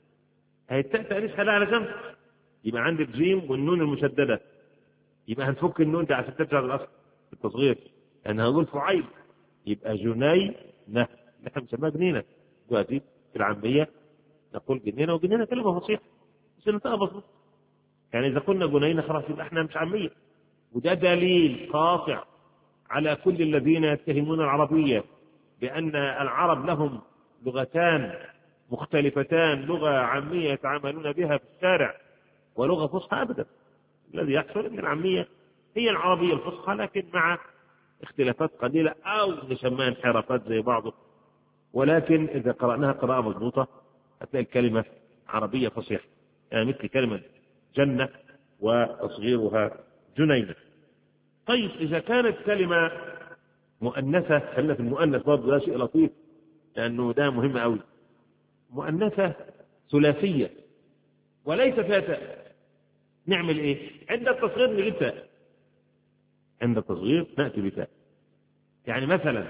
هي التاء تأنيث خليها على جنب، يبقى عندك جيم والنون المشددة، يبقى هنفك النون ده عشان ترجع للأصل في التصغير. أنا هقول فعيل يبقى جنينة، نحن بنسميها جنينة دلوقتي في العامية، نقول جنينة، وجنينة كلمة فصيحة بس نطقها مظبوط. يعني إذا قلنا جنينة خلاص يبقى احنا مش عامية. وده دليل قاطع على كل الذين يتهمون العربية بأن العرب لهم لغتان مختلفتان، لغة عامية يتعاملون بها في الشارع ولغة فصحى. أبدا، الذي يحصل أن العامية هي العربية الفصحى لكن مع اختلافات قليلة أو نسميها انحرافات زي بعضه، ولكن إذا قرأناها قراءة مضبوطة هتلاقي الكلمة عربية فصيحة. يعني مثل كلمة جنة وتصغيرها جنينة. طيب إذا كانت كلمة مؤنثة، خلينا في المؤنث برضه، ده شيء لطيف لأنه ده مهم أوي. مؤنثة ثلاثية وليس فيها تاء، نعمل إيه؟ عند التصغير نجيب تاء، عند التصغير نأتي بتاء. يعني مثلا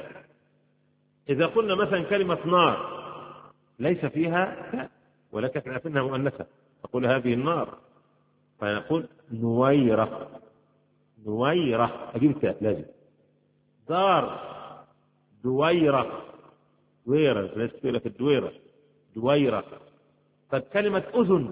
إذا قلنا مثلا كلمة نار ليس فيها تاء ولكن احنا عارفينها مؤنثة، نقول هذه النار، فنقول نويرة. نويرة أجيب تاء لازم. دار، دويرة، دويرة ليس تقول لك الدويرة، دويرة. طب كلمة أذن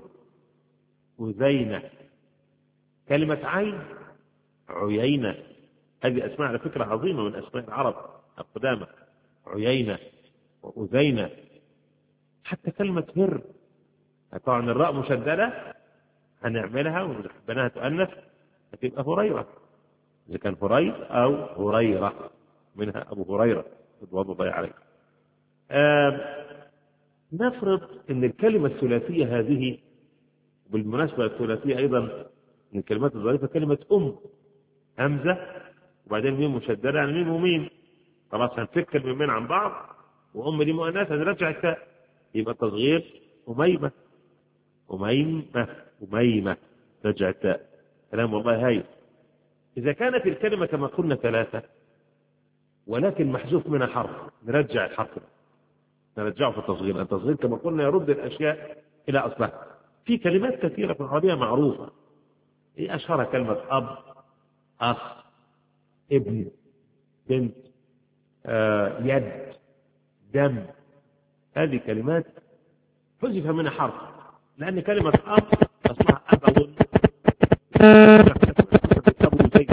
أذينة، كلمة عين عيينة. هذه أسماء على فكرة عظيمة من أسماء العرب القدامى، عيينة وأذينة. حتى كلمة هر، طبعا الراء مشددة هنعملها ونحبناها تؤنث هتبقى هريرة، إذا كان هرير أو هريرة، منها أبو هريرة رضوان الله عليه. نفرض أن الكلمة الثلاثية هذه، بالمناسبة الثلاثية أيضا من الكلمات الظريفة كلمة همزة وبعدين ميم مشددة، يعني ميم وميم، خلاص هنفك الميمين عن بعض، دي مؤنثة هنرجع التاء، يبقى التصغير أميمة، أميمة رجع التاء. كلام والله هاي. إذا كانت الكلمة كما قلنا ثلاثة ولكن محذوف منها حرف، نرجع الحرف، نرجعه في التصغير. التصغير كما قلنا يرد الأشياء إلى أصلها. في كلمات كثيرة في العربية معروفة، أشهرها كلمة أب، أخ، ابن، بنت، يد، دم. هذه كلمات حذف منها حرف، لأن كلمة أب أصلها أبو، أبو زيد،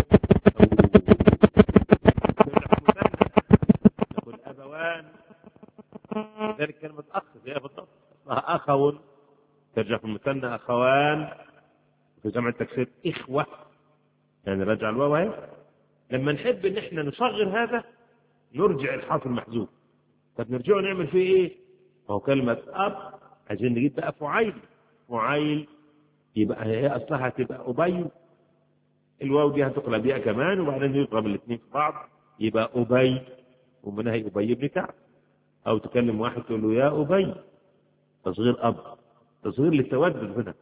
نقول أبوان. ذلك كلمة أخ زيها بالضبط، أصلها أخو، ترجع في المثنى أخوان، في جمع التكسير إخوة، يعني رجع الواو اهي. لما نحب ان احنا نصغر هذا نرجع الحرف المحذوف. طب نرجعه نعمل فيه ايه؟ هو كلمة اب عايزين نجيب بقى فعيل، فعيل يبقى هي اصلها تبقى ابي، الواو دي هتقلب ياء كمان وبعدين يضرب الاثنين في بعض يبقى ابي، ومنها ابي بن كعب. او تكلم واحد تقول له يا ابي، تصغير اب. تصغير للتودد هنا.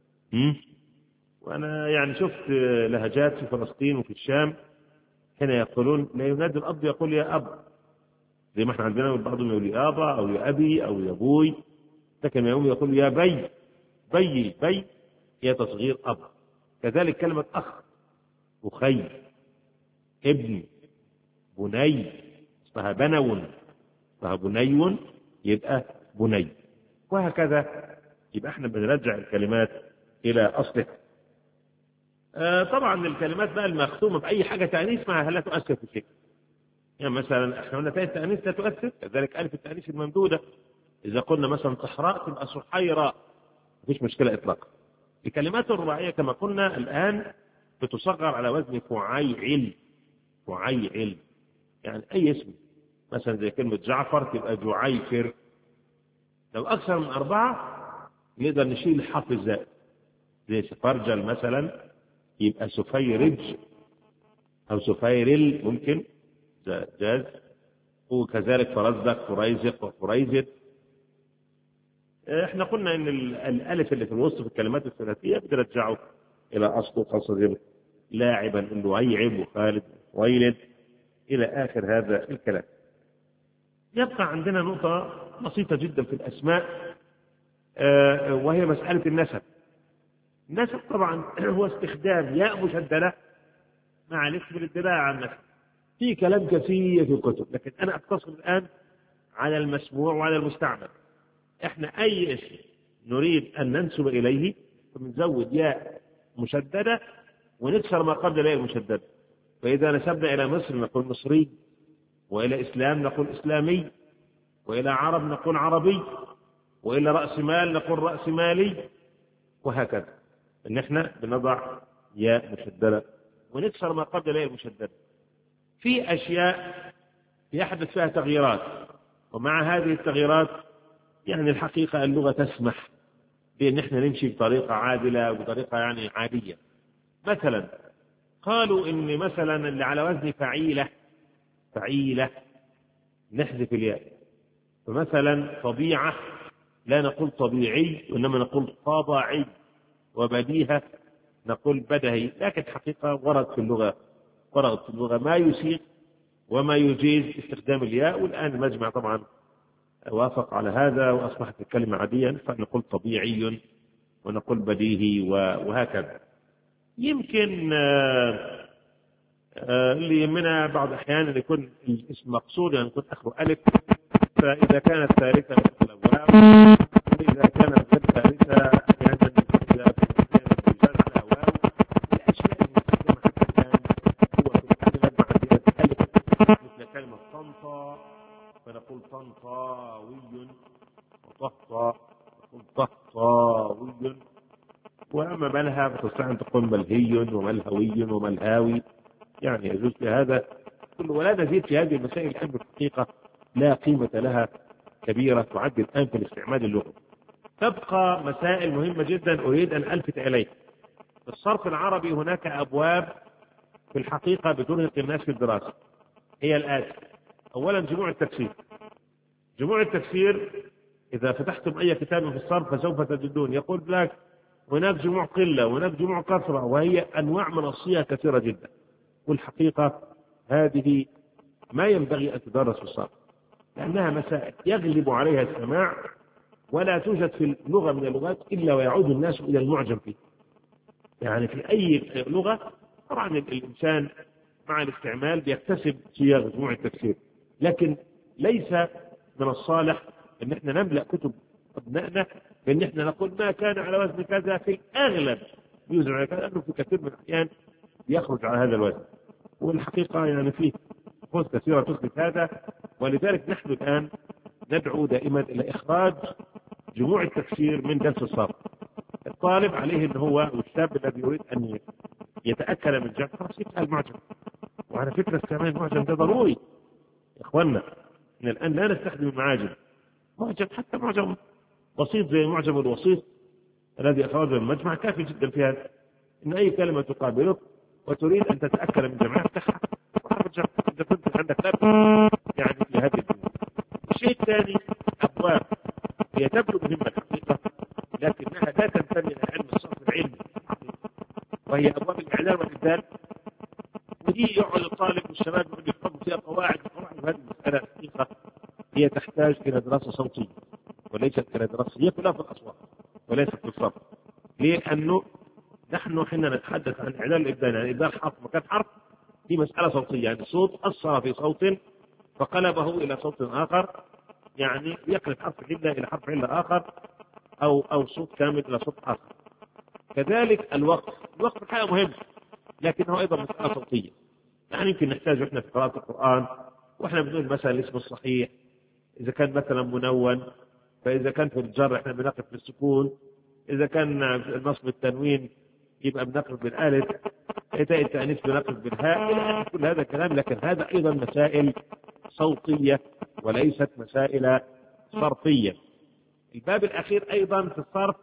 وأنا يعني شفت لهجات في فلسطين وفي الشام هنا يقولون لا ينادي الأب يقول يا أب، زي ما احنا عندنا بعضهم يقول يا أبا أو يا أبي أو يا أبوي، لكن يوم يقول يا بي. بي هي تصغير أب. كذلك كلمة أخ، أخي، ابن، بني، اسمها بنون، اسمها بني يبقى بني، وهكذا. يبقى احنا بنرجع الكلمات إلى أصلها. طبعا الكلمات بقى المختومة بأي حاجة تأنيث معها لا تؤثر في شيء. يعني مثلا احنا قلنا تاء التأنيث لا تؤثر، كذلك ألف التأنيث الممدودة. إذا قلنا مثلا صحراء تبقى صحيراء، مفيش مشكلة إطلاقا. الكلمات الرباعية كما قلنا الآن بتصغر على وزن فعيل. فعيل يعني أي اسم، مثلا زي كلمة جعفر تبقى جعيفر. لو أكثر من 4 نقدر نشيل الحرف الزائد، زي سفرجل مثلا يبقى سفيرج أو سفيرل ممكن جاز، وكذلك فرزدق فريزق وفريزد. احنا قلنا ان الالف اللي في الوسط في الكلمات الثلاثيه بترجعه الى اصله، خاصه زي لاعبا انه يعب، وخالد ويلد الى اخر هذا الكلام. يبقى عندنا نقطه بسيطه جدا في الاسماء، وهي مساله النسب. النسب طبعا هو استخدام ياء مشدده مع الاسم للدلاله على النسب. في كلام كثير في الكتب، لكن انا اقتصر الان على المسموع وعلى المستعمل. احنا اي اسم نريد ان ننسب اليه فبنزود ياء مشدده ونكسر ما قبل الياء المشدده. فاذا نسبنا الى مصر نقول مصري، والى اسلام نقول اسلامي، والى عرب نقول عربي، والى راس مال نقول راس مالي، وهكذا. ان احنا بنضع ياء مشدده ونكسر ما قبل الياء المشدده. في اشياء يحدث فيها تغييرات، ومع هذه التغييرات يعني الحقيقة اللغة تسمح بأن احنا نمشي بطريقة عادلة وبطريقة يعني عادية. مثلا قالوا إن مثلا اللي على وزن فعيلة نحذف الياء. فمثلا طبيعة لا نقول طبيعي وإنما نقول طبيعي، وبديهة نقول بدهي. لكن حقيقة ورد في اللغة ما يسيء وما يجيز استخدام الياء، والآن المجمع طبعا وافق على هذا وأصبحت الكلمة عاديا، فنقول طبيعي ونقول بديهي وهكذا. يمكن اللي يهمنا بعض الأحيان يكون الاسم مقصود، يعني يكون آخره ألف، فإذا كانت ثالثة نقول الواو، وإذا كانت غير ثالثة يعني إذا كانت على واو. الأشياء المستخدمة حتى الآن هو في الكلمة مع زيادة ألف، مثل كلمة طنطا فنقول طنطاوي، وطهطا نقول طهطاوي، وأما ملهى فتستطيع أن تقول ملهي وملهوي وملهاوي، يعني يجوز لهذا كله. ولا نزيد في هذه المسائل الآن بالحقيقة لا قيمة لها كبيرة تعد الآن في الاستعمال اللغوي. تبقى مسائل مهمة جدا أريد أن ألفت إليها. في الصرف العربي هناك أبواب في الحقيقة بترهق الناس في الدراسة، هي الآتي: أولا جموع التفسير إذا فتحتم أي كتاب في الصرف فسوف تجدون يقول لك هناك جموع قلة وهناك جموع كثرة، وهي أنواع من الصيغ كثيرة جدا. والحقيقة هذه ما ينبغي أن تدرس في الصرف، لأنها مسائل يغلب عليها السماع، ولا توجد في لغة من اللغات إلا ويعود الناس إلى المعجم فيه. يعني في أي لغة طبعا الإنسان مع الاستعمال بيكتسب صيغ جموع التفسير، لكن ليس من الصالح ان احنا نملأ كتب ابنائنا بان احنا نقول ما كان على وزن كذا في الاغلب يوزن على كذا، لانه في كثير من الاحيان يخرج على هذا الوزن. والحقيقه يعني فيه بحوث كثيره تثبت هذا، ولذلك نحن الان ندعو دائما الى اخراج جموع التفسير من درس الصرف. الطالب عليه ان هو والشاب الذي يريد ان يتاكل من الجمع خلاص يفتح المعجم. وعلى فكره استعمال المعجم ده ضروري يا اخواننا. إن الآن لا نستخدم المعاجم، معجم حتى معجم بسيط زي معجم الوسيط الذي أخرجه المجمع كافي جدا في هذا. إن أي كلمة تقابلك وتريد أن تتأكد من جمعها افتحها وارجع إذا كنت عندك لاب يعني في هذه الدنيا. الشيء الثاني أبواب هي تبدو مهمة الحقيقة، لكن هي تحتاج إلى دراسة صوتية وليست إلى دراسة، هي كلها في الأصوات وليست في الصرف. لأنه نحن حين نتحدث عن إعلان الإبدال، يعني إبدال حرف مكان حرف، في مسألة صوتية، يعني صوت أثر في صوت فقلبه إلى صوت آخر، يعني يقلب حرف علة إلى حرف علة آخر، أو صوت كامل إلى صوت آخر. كذلك الوقف حاجة مهم، لكنه أيضا مسألة صوتية. يعني يمكن نحتاج إحنا في قراءة القرآن وإحنا بنقول مثلا الاسم الصحيح إذا كان مثلا منون، فإذا كان في الجر إحنا بنقف بالسكون، إذا كان النصب التنوين يبقى بنقف بالالف، إتاء التأنيث بنقف بالهاء، كل هذا كلام، لكن هذا أيضا مسائل صوتية وليست مسائل صرفية. الباب الأخير أيضا في الصرف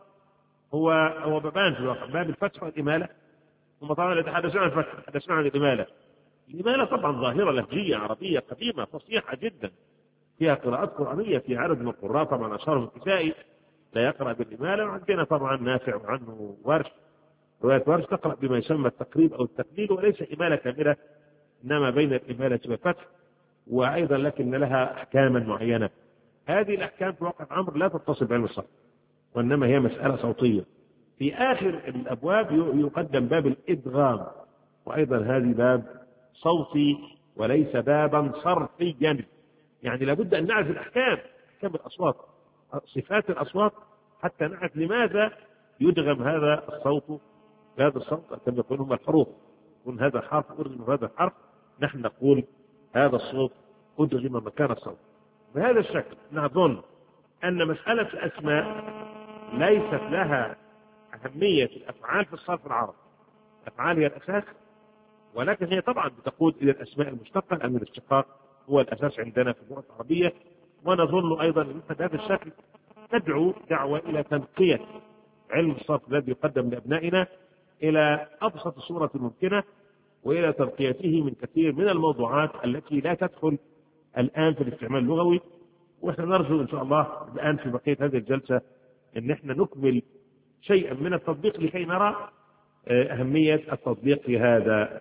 هو بابان في الواقع، باب الفتح والإمالة. هم طبعا يتحدثون عن الفتح، يتحدثون عن الإمالة. الإمالة طبعا ظاهرة لهجية عربية قديمة فصيحة جدا، فيها قراءات قرآنية في عدد من القراء، طبعا أشهرهم الكسائي لا يقرأ بالإمالة، وعندنا طبعا نافع وعنه ورش، رواية ورش تقرأ بما يسمى التقريب أو التقليل، وليس إمالة كاملة، إنما بين الإمالة والفتح، وأيضا لكن لها أحكاما معينة. هذه الأحكام في واقع الأمر لا تتصل بعلم الصرف، وإنما هي مسألة صوتية. في آخر الأبواب يقدم باب الإدغام، وأيضا هذه باب صوتي وليس بابا صرفيا، يعني لابد أن نعرف أحكام الأصوات، صفات الأصوات، حتى نعرف لماذا يدغم هذا الصوت بهذا الصوت، كما يقول هم الحروف، يكون هذا حرف أدغم هذا الحرف، نحن نقول هذا الصوت أدغم مكان الصوت. بهذا الشكل نظن أن مسألة الأسماء ليست لها أهمية الأفعال في الصرف العربي، الأفعال هي الأساس، ولكن هي طبعا بتقود إلى الأسماء المشتقة، لأن الاشتقاق هو الأساس عندنا في اللغة العربية. ونظن أيضا أن بهذا الشكل تدعو دعوة إلى تنقية علم الصرف الذي يقدم لأبنائنا إلى أبسط صورة ممكنة، وإلى تنقيته من كثير من الموضوعات التي لا تدخل الآن في الاستعمال اللغوي. ونحن نرجو إن شاء الله الآن في بقية هذه الجلسة أن احنا نكمل شيئا من التطبيق لكي نرى أهمية التطبيق في هذا.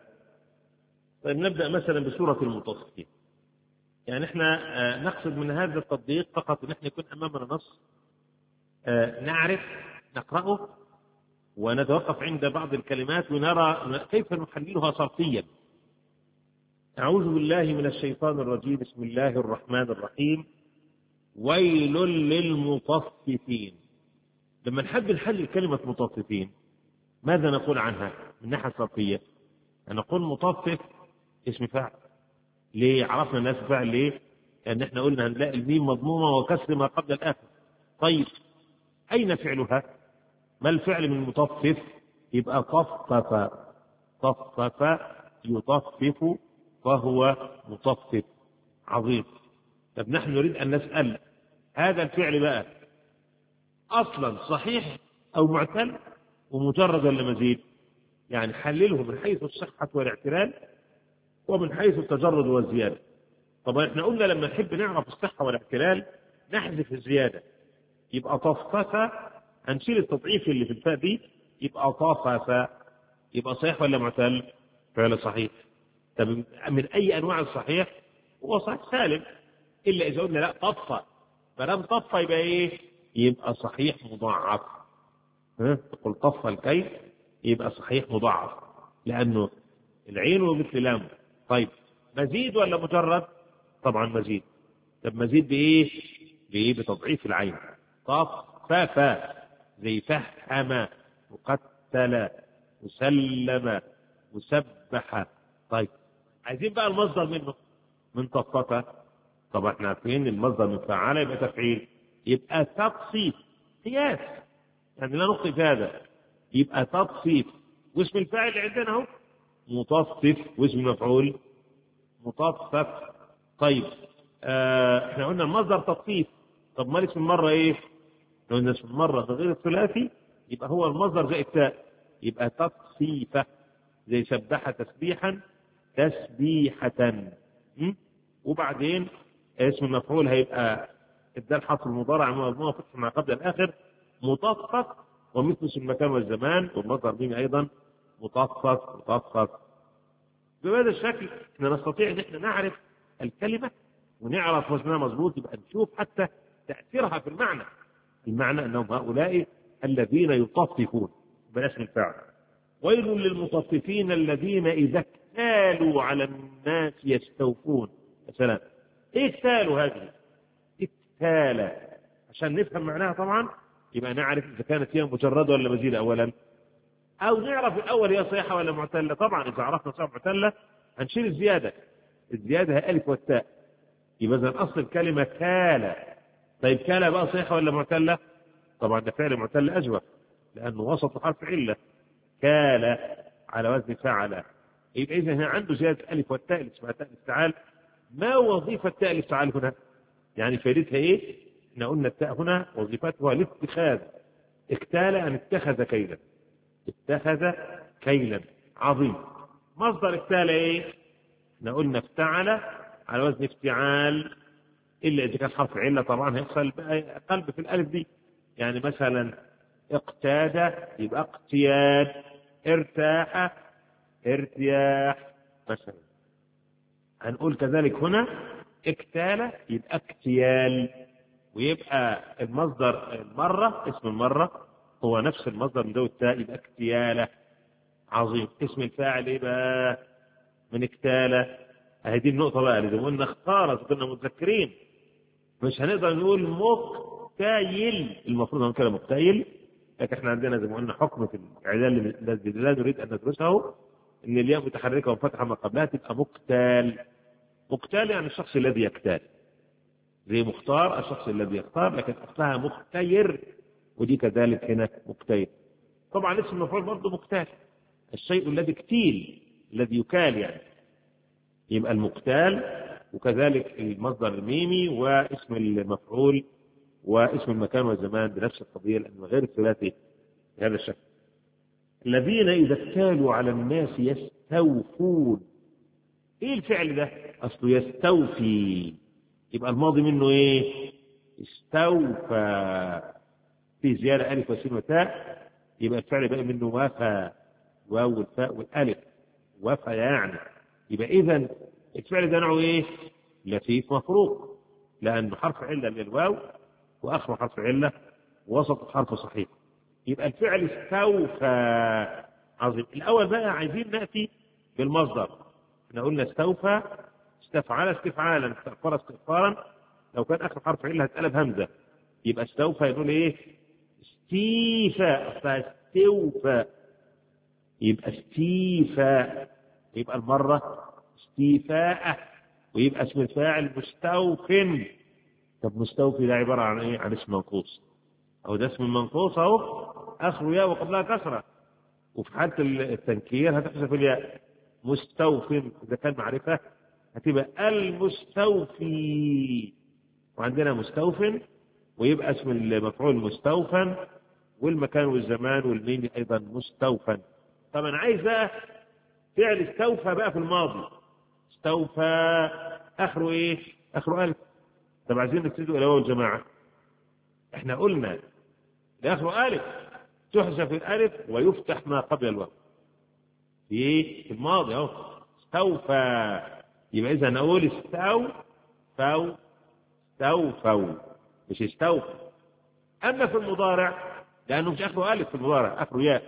طيب نبدأ مثلا بسورة المطففين. يعني احنا نقصد من هذا التطبيق فقط ان احنا يكون امامنا نص نعرف نقرأه ونتوقف عند بعض الكلمات ونرى كيف نحللها صرفيا. أعوذ بالله من الشيطان الرجيم، بسم الله الرحمن الرحيم. ويل للمطففين. لما نحب نحلل كلمة مطففين ماذا نقول عنها من ناحية صرفية؟ نقول مطفف اسم فاعل. ليه عرفنا الناس فاعل؟ ليه؟ لأن احنا قلنا هنلاقي الميم مضمومة وكسر ما قبل الآخر. طيب أين فعلها؟ ما الفعل من مطفف؟ يبقى طفف، طفف يطفف وهو مطفف. عظيم. طب نحن نريد أن نسأل هذا الفعل بقى أصلا صحيح أو معتل ومجرد ولا مزيد؟ يعني حلله من حيث الصحة والاعتلال ومن حيث التجرد والزيادة. طبعا احنا قلنا لما نحب نعرف الصحة والاعتلال نحذف الزيادة، يبقى طفف، هنشيل التضعيف اللي في الفاء دي، يبقى طفف. يبقى صحيح ولا معتل؟ فعل صحيح. طب من أي أنواع الصحيح؟ هو صحيح سالم، إلا إذا قلنا لا طفة، فلم طفة يبقى إيه؟ يبقى صحيح مضاعف. تقول طفة الكيف يبقى صحيح مضاعف، لأنه العين ومثل لام. طيب مزيد ولا مجرد؟ طبعا مزيد. طب مزيد بإيه؟ بإيه؟ بتضعيف العين. طفف زي فهم وقتل وسلم وسبح. طيب عايزين بقى المصدر منه، من طفف. طبعا احنا عارفين المصدر من فعل يبقى تفعيل، يبقى تطفيف قياس، يعني لا نخطئ في هذا، يبقى تطفيف. واسم الفاعل عندنا اهو مطفف، واسم المفعول مطفف. طيب احنا قلنا المصدر تطفيف. طب ما اسم المرة ايه؟ لو قلنا اسم المرة غير الثلاثي يبقى هو المصدر زي التاء، يبقى تطفيفة زي سبح تسبيحا تسبيحة. وبعدين اسم المفعول هيبقى الدال حرف المضارع مضمومة فتح مع قبل الآخر مطفف، ومثل اسم المكان والزمان والمصدر به أيضا مطفف. بهذا الشكل احنا نستطيع ان احنا نعرف الكلمة ونعرف وزنها مظبوط يبقى نشوف حتى تأثيرها في المعنى. المعنى أنهم هؤلاء الذين يطففون باسم الفاعل. ويل للمطففين الذين إذا اكتالوا على الناس يستوفون. يا سلام، إيه اكتالوا هذه؟ اكتالة عشان نفهم معناها طبعا يبقى نعرف إذا كانت هي مجردة ولا مزيدة أولا، أو نعرف الأول هي صحيحة ولا معتلة. طبعا إذا عرفنا صحيحة معتلة هنشيل الزيادة. الزيادة هي ألف والتاء، يبقى إذا أصل الكلمة كالة. طيب كالة بقى صحيحة ولا معتلة؟ طبعا ده فعل معتل أجوف لأنه وسط حرف علة. كالة على وزن فعل. يبقى إذا هنا عنده زيادة ألف والتاء اللي اسمها تاء الافتعال. ما وظيفة تاء الافتعال هنا؟ يعني فائدتها إيه؟ احنا قلنا التاء هنا وظيفتها الاتخاذ. اكتال أن اتخذ كيلا. اتخذ كيلا عظيم. مصدر اكتال إيه؟ احنا قلنا افتعل على وزن افتعال، إلا إذا كان حرف علة طبعا هيحصل قلب في الألف دي. يعني مثلا اقتاد يبقى اقتياد، ارتاح ارتياح مثلا. هنقول كذلك هنا اكتال يبقى اكتيال، ويبقى المصدر المرة، اسم المرة هو نفس المصدر من ذوي التاء، يبقى اكتيالة عظيم. اسم الفاعل ايه بقى من اكتالة؟ هذه النقطة بقى اللي قلنا اختارت كنا متذكرين. مش هنقدر نقول مقتايل، المفروض ان كلمة مقتايل، لكن احنا عندنا زي ما قلنا حكم في الاعلان الذي لا نريد ان ندرسه، ان الياء متحركة وفتحة ما قبلها تبقى مقتال. مقتال يعني الشخص الذي يقتال، زي مختار الشخص الذي يختار، لكن اصلها مختير، ودي كذلك هنا مقتيل. طبعا اسم المفعول برضه مقتال، الشيء الذي اكتيل الذي يكال يعني، يبقى المقتال. وكذلك المصدر الميمي واسم المفعول واسم المكان والزمان بنفس القضية لأنه غير الثلاثي بهذا الشكل. الذين إذا اكتالوا على الناس يستوفون. ايه الفعل ده؟ اصله يستوفي، يبقى الماضي منه ايه؟ استوفى، في زيادة ألف وسين وتاء، يبقى الفعل بقى منه وفى، واو والفاء والألف، وفى يعني. يبقى إذا الفعل ده نوعه إيه؟ لفيف مفروق، لأنه حرف علة للواو وآخر حرف علة ووسط الحرف صحيح. يبقى الفعل استوفى عظيم. الأول بقى عايزين نأتي بالمصدر. احنا قلنا استوفى، استفعل استفعالا، استغفر استغفارا. لو كان آخر حرف علة هتقلب همزة، يبقى استوفى يقول إيه؟ استيفاء، فاستوفى يبقى استيفاء، يبقى المرة استيفاء، ويبقى اسم الفاعل مستوف. طب مستوفي ده عبارة عن ايه؟ عن اسم منقوص، او ده اسم منقوص اهو اخره ياء وقبلها كسرة، وفي حالة التنكير هتحذف الياء. مستوف اذا كان معرفة هتبقى المستوفي، وعندنا مستوف ويبقى اسم المفعول مستوفا، والمكان والزمان والميم ايضا مستوفا. طب انا عايز بقى فعل استوفى بقى في الماضي. استوفى اخره ايه؟ اخره الف. طب عايزين نبتدي الى واو الجماعه. احنا قلنا اخره الف تحذف الالف ويفتح ما قبل الواو في الماضي اهو. استوفى، يبقى اذا نقول استوفوا، استوفوا مش استوفى. اما في المضارع لانه مش اخره الف، في المضارع اخره ياء،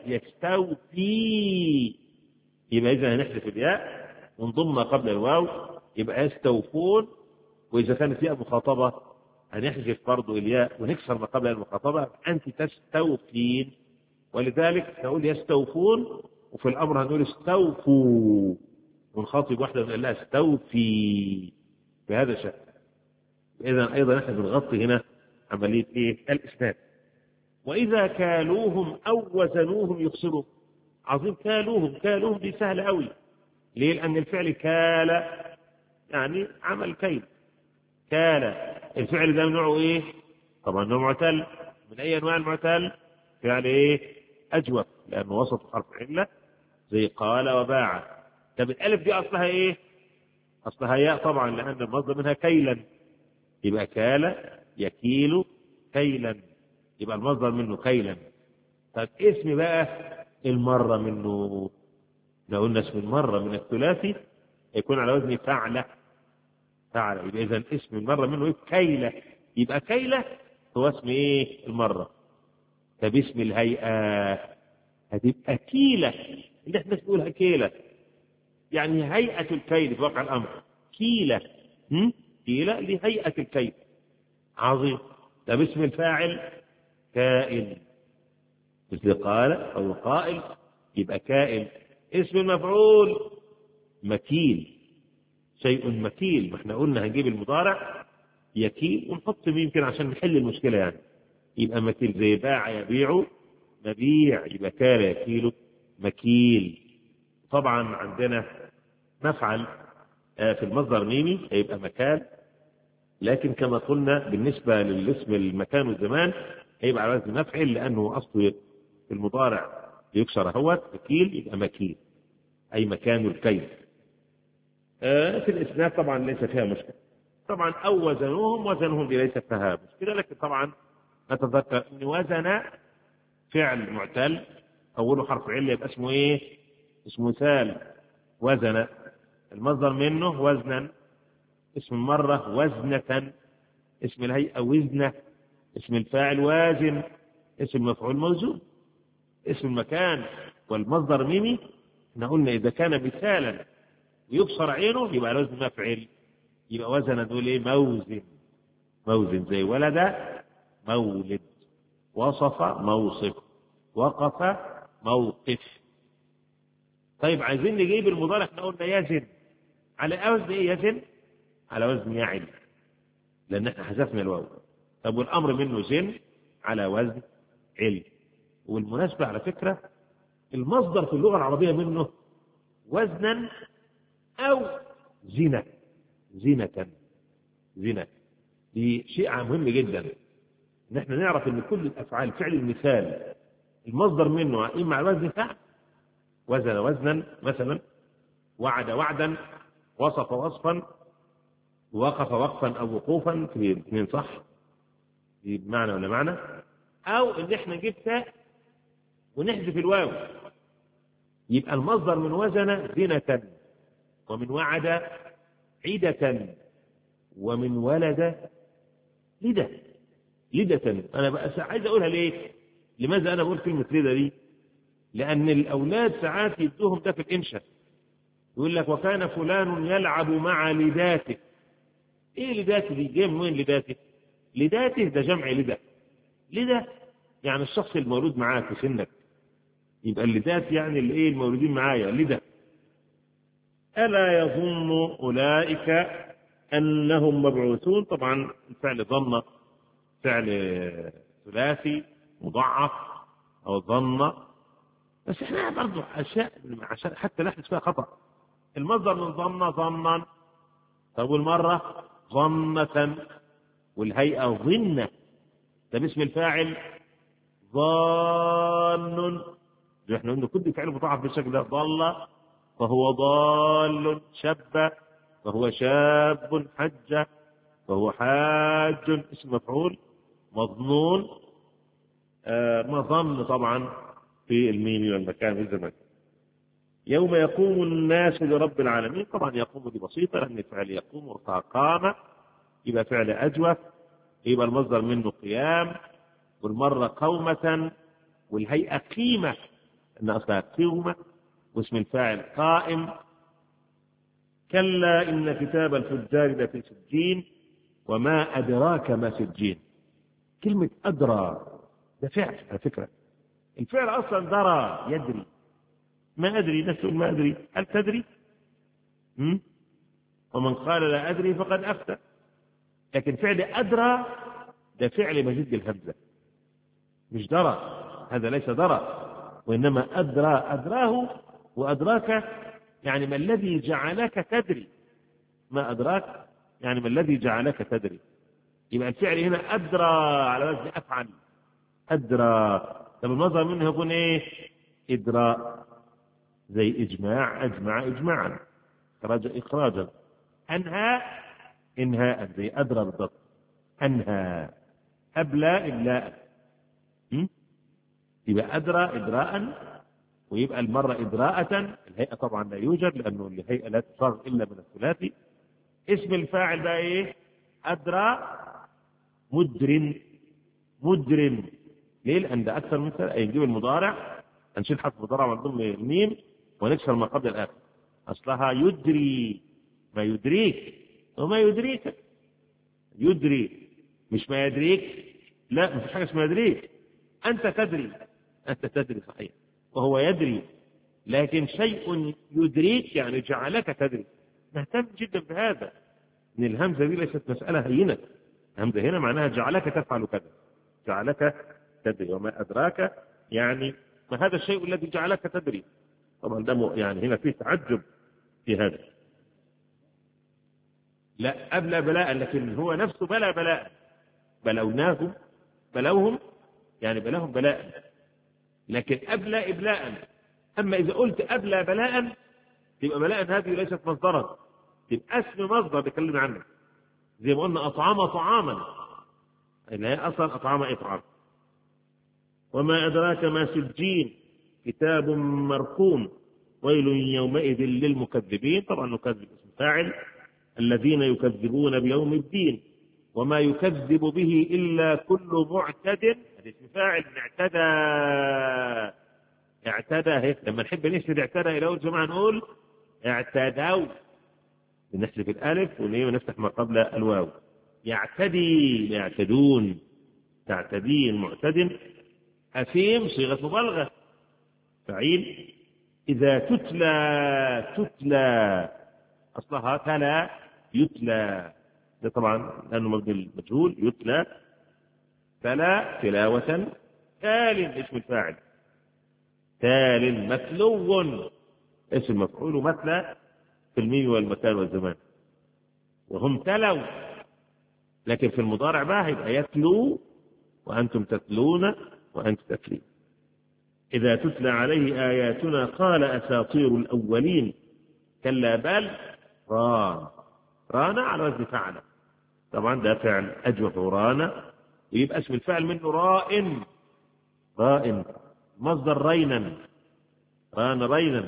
يستوفي، يبقى اذا هنحذف الياء ونضم ما قبل الواو يبقى يستوفون. واذا كانت ياء مخاطبه هنحذف برضه الياء ونكسر ما قبل المخاطبه، انت تستوفين. ولذلك نقول يستوفون، وفي الامر هنقول استوفوا، ونخاطب واحده نقول لها استوفي بهذا الشكل. اذا ايضا احنا بنغطي هنا عمليه ايه؟ الاسناد. واذا كالوهم او وزنوهم يخسرون. عظيم. كالوهم دي سهله قوي. ليه؟ لان الفعل كال يعني عمل كيل. كال الفعل ده نوعه ايه؟ طبعا نوع معتل. من اي انواع المعتل؟ فعل ايه؟ اجوف، لانه وسط حرف عله زي قال وباع. طب الالف دي اصلها ايه؟ اصلها ياء طبعا، لان المصدر منها كيلا، يبقى كال يكيل كيلا، يبقى المصدر منه كيلا. طب اسم بقى المرة منه، لو قلنا اسم المرة من الثلاثي يكون على وزن فعلة. فعل. يبقى إذا اسم المرة منه إيه؟ كيلة. يبقى كيلة هو اسم إيه؟ المرة. طب اسم الهيئة هتبقى كيلة، اللي احنا بنقولها كيلة، يعني هيئة الكيل في واقع الأمر كيلة. كيلة لهيئة الكيل. عظيم. طب اسم الفاعل كائن، مثل قال أو قائل، يبقى كائن. اسم المفعول مكيل، شيء مكيل. ما احنا قلنا هنجيب المضارع يكيل ونحط يمكن عشان نحل المشكلة يعني. يبقى مكيل زي باع يبيع مبيع، يبقى كال يكيل مكيل. طبعا عندنا مفعل في المصدر ميمي هيبقى مكان، لكن كما قلنا بالنسبة للاسم المكان والزمان هيبقى على وزن مفعل، لأنه أصله في المضارع يكسر هو مكيل، يبقى مكيل أي مكان الكيل. في الإسناد طبعا ليس فيها مشكلة. طبعا أو وزنهم ليس فيها مشكلة، لكن طبعا نتذكر أن وزن فعل معتل أوله حرف علة يبقى اسمه إيه؟ اسمه مثال. وزن المصدر منه وزنا، اسم المرة وزنة، اسم الهيئة وزنة، اسم الفاعل وازن، اسم المفعول موزون. اسم المكان والمصدر ميمي احنا قلنا إذا كان مثالا ويكسر عينه يبقى لازم مفعل، يبقى وزن دول ايه؟ موزن. موزن زي ولد مولد، وصف موصف، وقف موقف. طيب عايزين نجيب المضارع، احنا قلنا يزن على وزن ايه؟ يزن على وزن يعل، لان احنا حذفنا الواو. طب والامر منه زن على وزن علم. والمناسبة على فكرة المصدر في اللغة العربية منه وزنا أو زنة. زنة زنة دي شيء مهم جدا، ان احنا نعرف ان كل الافعال فعل المثال المصدر منه اما على وزن فعل، وزن وزنا مثلا، وعد وعدا، وصف وصفا، وقف وقفا او وقوفا، في الاثنين صح، دي بمعنى ولا معنى. او ان احنا نجيب تاء ونحذف الواو، يبقى المصدر من وزن زنة، ومن وعد عدة، ومن ولد لدة. لدة أنا بقى عايز أقولها ليه؟ لماذا أنا بقول كلمة لدة دي؟ لأن الأولاد ساعات يدوهم ده في الإنشاء، يقول لك وكان فلان يلعب مع لداته. إيه لداته دي؟ جاي منين لداته؟ لداته ده جمع لدة. لدة يعني الشخص المولود معاك في سنك، يبقى اللدات يعني الإيه؟ المولودين معايا لدة. ألا يظن أولئك أنهم مبعوثون. طبعا الفعل ظن فعل ثلاثي مضاعف أو ظن، بس احنا برضو أشياء عشان حتى نحدث فيها خطأ. المصدر من ظن ظنا، طب والمرة ظنة، والهيئة ظنة. ده باسم الفاعل ظان، احنا قلنا كل فعل مضاعف بالشكل ده. ضل فهو ضال، شب فهو شاب، حج فهو حاج، اسم مفعول مظنون. مظن طبعا في الميم والمكان والزمان. يوم يقوم الناس لرب العالمين. طبعا يقوم دي بسيطة، لأن الفعل يقوم وقام يبقى فعل أجوف، يبقى المصدر منه قيام، والمرة قومة، والهيئة قيمة أن أصلها قومة، واسم الفاعل قائم. كلا إن كتاب الفجار لفي سجين، وما أدراك ما سجين. كلمة أدرى ده فعل على فكرة، الفعل أصلا درى يدري. ما أدري نسأل ما أدري، هل تدري؟ ومن قال لا أدري فقد أفتى. لكن فعل أدرى ده فعل مجد الهمزة، مش درى، هذا ليس درى، وإنما أدرى. أدراه وأدراك يعني ما الذي جعلك تدري، ما أدراك يعني ما الذي جعلك تدري. يبقى الفعل هنا أدرى على وزن أفعل، أدرى. طب المصدر منه يكون إيه؟ إدراء، زي إجماع، أجمع إجماعا، إخراجا. أنهى إنهاء، زي أدرى بالضبط. أنهى أبلى إبلاء. يبقى أدرى إدراء، ويبقى المرة إدراءة. الهيئة طبعا لا يوجد، لأنه الهيئة لا تصاغ إلا من الثلاثي. اسم الفاعل بقى ايه؟ أدرى مدر. مدر ليه؟ لأن ده أكثر من مثال. نجيب المضارع، هنشيل حرف مضارع ونضم الميم ونكسر ما قبل الآخر. أصلها يدري، ما يدريك وما يدريك. يدري مش ما يدريك، لا مفيش حاجة اسمها يدريك. أنت تدري، أنت تدري صحيح، وهو يدري، لكن شيء يدريك يعني جعلك تدري. نهتم جدا بهذا، إن الهمزة دي ليست مسألة هينة. الهمزة هنا معناها جعلك تفعل كذا، جعلك تدري. وما أدراك يعني ما هذا الشيء الذي جعلك تدري. طبعا ده يعني هنا فيه تعجب في هذا. لا أبلى بلاء، لكن هو نفسه بلا بلاء. بلوناهم، بلوهم يعني بلاهم بلاء، لكن أبلى إبلاء. أما إذا قلت أبلى بلاء تبقى بلاء هذه ليست مصدرا، تبقى اسم مصدر بيكلم عنه. زي ما قلنا أطعم طعاما، اللي هي أصلا أطعم إطعام. وما أدراك ما سجين، كتاب مرقوم، ويل يومئذ للمكذبين. طبعا نكذب اسم فاعل، الذين يكذبون بيوم الدين. وما يكذب به إلا كل معتد، هذا اسم فاعل. اعتدى، اعتدى هيك. لما نحب نشهد اعتدى إلى أول جماعة نقول اعتدوا، بنحذف الألف ونفتح ما قبل الواو. يعتدي، يعتدون، تعتدين معتد. أثيم صيغة مبالغة، فعيل. إذا تتلى، تتلى أصلها تلا يتلى، ده طبعا لأنه مبني المجهول. يتلى تلا تلاوة. تال اسم الفاعل، تال. متلو اسم مفعول، مثل في الميم والمكان والزمان. وهم تلوا، لكن في المضارع بقى يبقى يتلو وأنتم تتلون وأنتم تتلين. إذا تتلى عليه آياتنا قال أساطير الأولين. كلا بل ران، ران على وزن فعل. طبعا ده فعل أجوف ران، ويبقى اسم الفعل منه رائن. رائن مصدر رينا، ران رينا.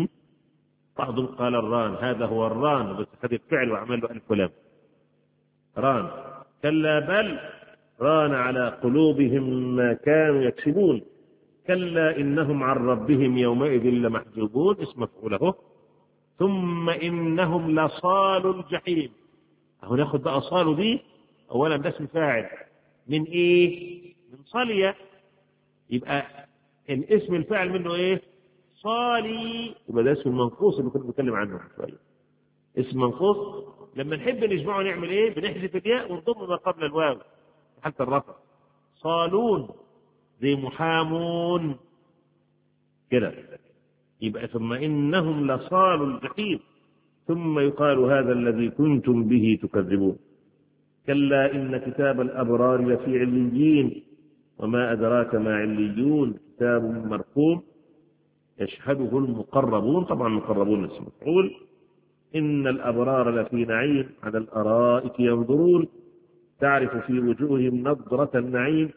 بعضهم قال الران، هذا هو الران بس خذ الفعل وعمل له ألف ولام. ران. كلا بل ران على قلوبهم ما كانوا يكسبون. كلا إنهم عن ربهم يومئذ لمحجوبون اسم مفعوله. ثم إنهم لصال الجحيم. أهو ناخد بقى صالوا دي أولا، ده اسم فاعل من إيه؟ من صالية. يبقى الاسم الفاعل منه إيه؟ صالي. يبقى ده اسم المنقوص اللي كنا بنتكلم عنه شوية. اسم منقوص لما نحب نجمعه نعمل إيه؟ بنحذف الياء ونضم ما قبل الواو في حالة الرفع. صالون زي محامون كده. يبقى ثم إنهم لصال الجحيم، ثم يقال هذا الذي كنتم به تكذبون. كلا إن كتاب الأبرار لفي عليين، وما أدراك ما عليون، كتاب مرقوم يشهده المقربون. طبعا المقربون اسم مفعول. إن الأبرار لفي نعيم على الأرائك ينظرون، تعرف في وجوههم نضرة النعيم.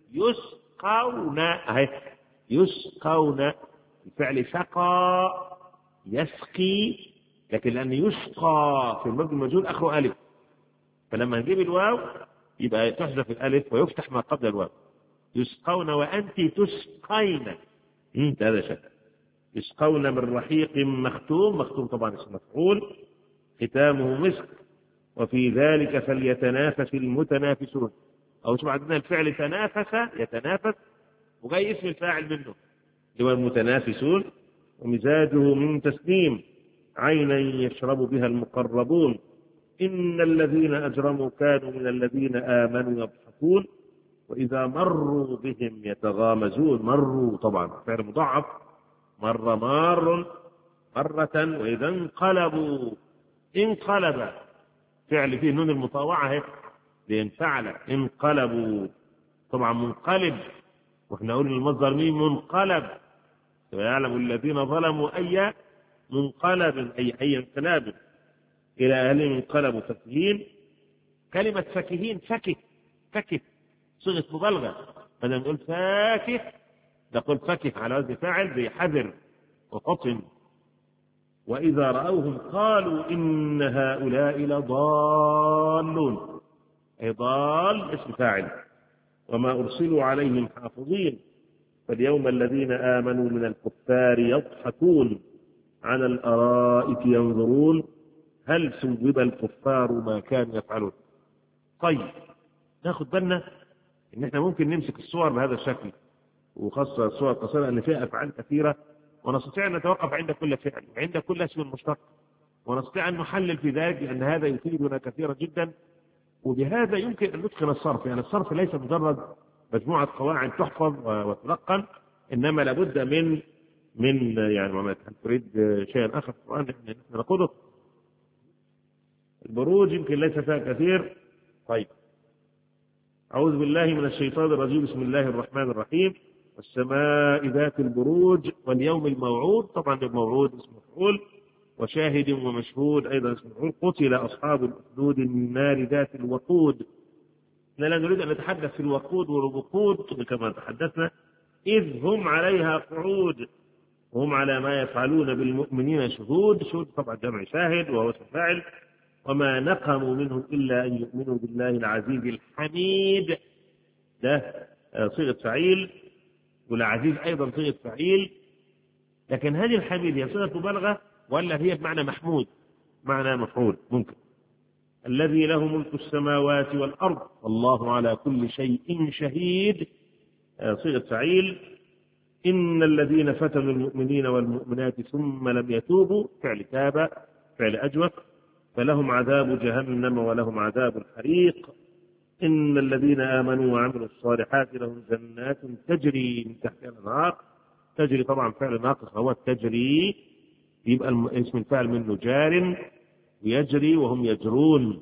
يسقون، أهي يسقون الفعل سقى يسقي، لكن لأن يسقى في المبني المجهول آخره ألف، فلما نجيب الواو يبقى تحذف الألف ويفتح ما قبل الواو. يسقون وأنت تسقين، هذا شكل. يسقون من رحيق مختوم، مختوم طبعا اسم مفعول، ختامه مسك، وفي ذلك فليتنافس المتنافسون. أو شوف عندنا الفعل تنافس، يتنافس، وجاي اسم الفاعل منه اللي هو المتنافسون. ومزاجه من تسنيم، عينا يشرب بها المقربون. إن الذين أجرموا كانوا من الذين آمنوا يضحكون، وإذا مروا بهم يتغامزون. مروا طبعا فعل مضاعف، مر مار مرة. وإذا انقلبوا، انقلب فعل فيه نون المطاوعة هيك لأن فعل. انقلبوا طبعا منقلب، واحنا قلنا المصدر مين؟ منقلب. ويعلم الذين ظلموا أي منقلب، أي انقلاب. إلى أهلهم انقلبوا فكهين. كلمة فكهين فكه، فكه صيغة مبالغة. بدل نقول فاكه نقول فكه على وزن فاعل زي حذر وفطن. وإذا رأوهم قالوا إن هؤلاء لضالون، أي ضال اسم فاعل. وما أرسلوا عليهم حافظين فاليوم الذين آمنوا من الكفار يضحكون على الأرائك ينظرون هل ثوب الكفار ما كانوا يفعلون. طيب ناخد بالنا إن إحنا ممكن نمسك الصور بهذا الشكل، وخاصة الصور القصيرة أن فيها أفعال كثيرة، ونستطيع أن نتوقف عند كل فعل وعند كل اسم مشتق، ونستطيع أن نحلل في ذلك لأن هذا يفيدنا كثيرا جدا. وبهذا يمكن أن ندخل الصرف، يعني الصرف ليس مجرد مجموعة قواعد تحفظ وتلقن، إنما لابد من يعني ما تريد شيئا آخر في القرآن نحن نقوله. البروج يمكن ليس فيها كثير. طيب أعوذ بالله من الشيطان الرجيم، بسم الله الرحمن الرحيم. والسماء ذات البروج واليوم الموعود، طبعا الموعود اسم مفعول، وشاهد ومشهود أيضا اسم مفعول. قتل أصحاب الأخدود النار ذات الوقود. لا نريد أن نتحدث في الوقود والوقود كما تحدثنا، إذ هم عليها قعود وهم على ما يفعلون بالمؤمنين شهود. شهود طبعا جمع شاهد وهو اسم فاعل. وما نقموا منهم إلا أن يؤمنوا بالله العزيز الحميد، ده صيغة فعيل، والعزيز أيضا صيغة فعيل. لكن هذه الحميد هي صيغة مبالغة ولا هي بمعنى محمود؟ معنى مفعول ممكن. الذي له ملك السماوات والأرض والله على كل شيء شهيد، صيغة فعيل. إن الذين فتنوا المؤمنين والمؤمنات ثم لم يتوبوا، فعل تاب فعل أجوف، فلهم عذاب جهنم ولهم عذاب الحريق. إن الذين آمنوا وعملوا الصالحات لهم جنات تجري من تحتها الأنهار. تجري طبعا فعل ناقص هو التجري، يبقى اسم الفاعل منه جار، ويجري وهم يجرون،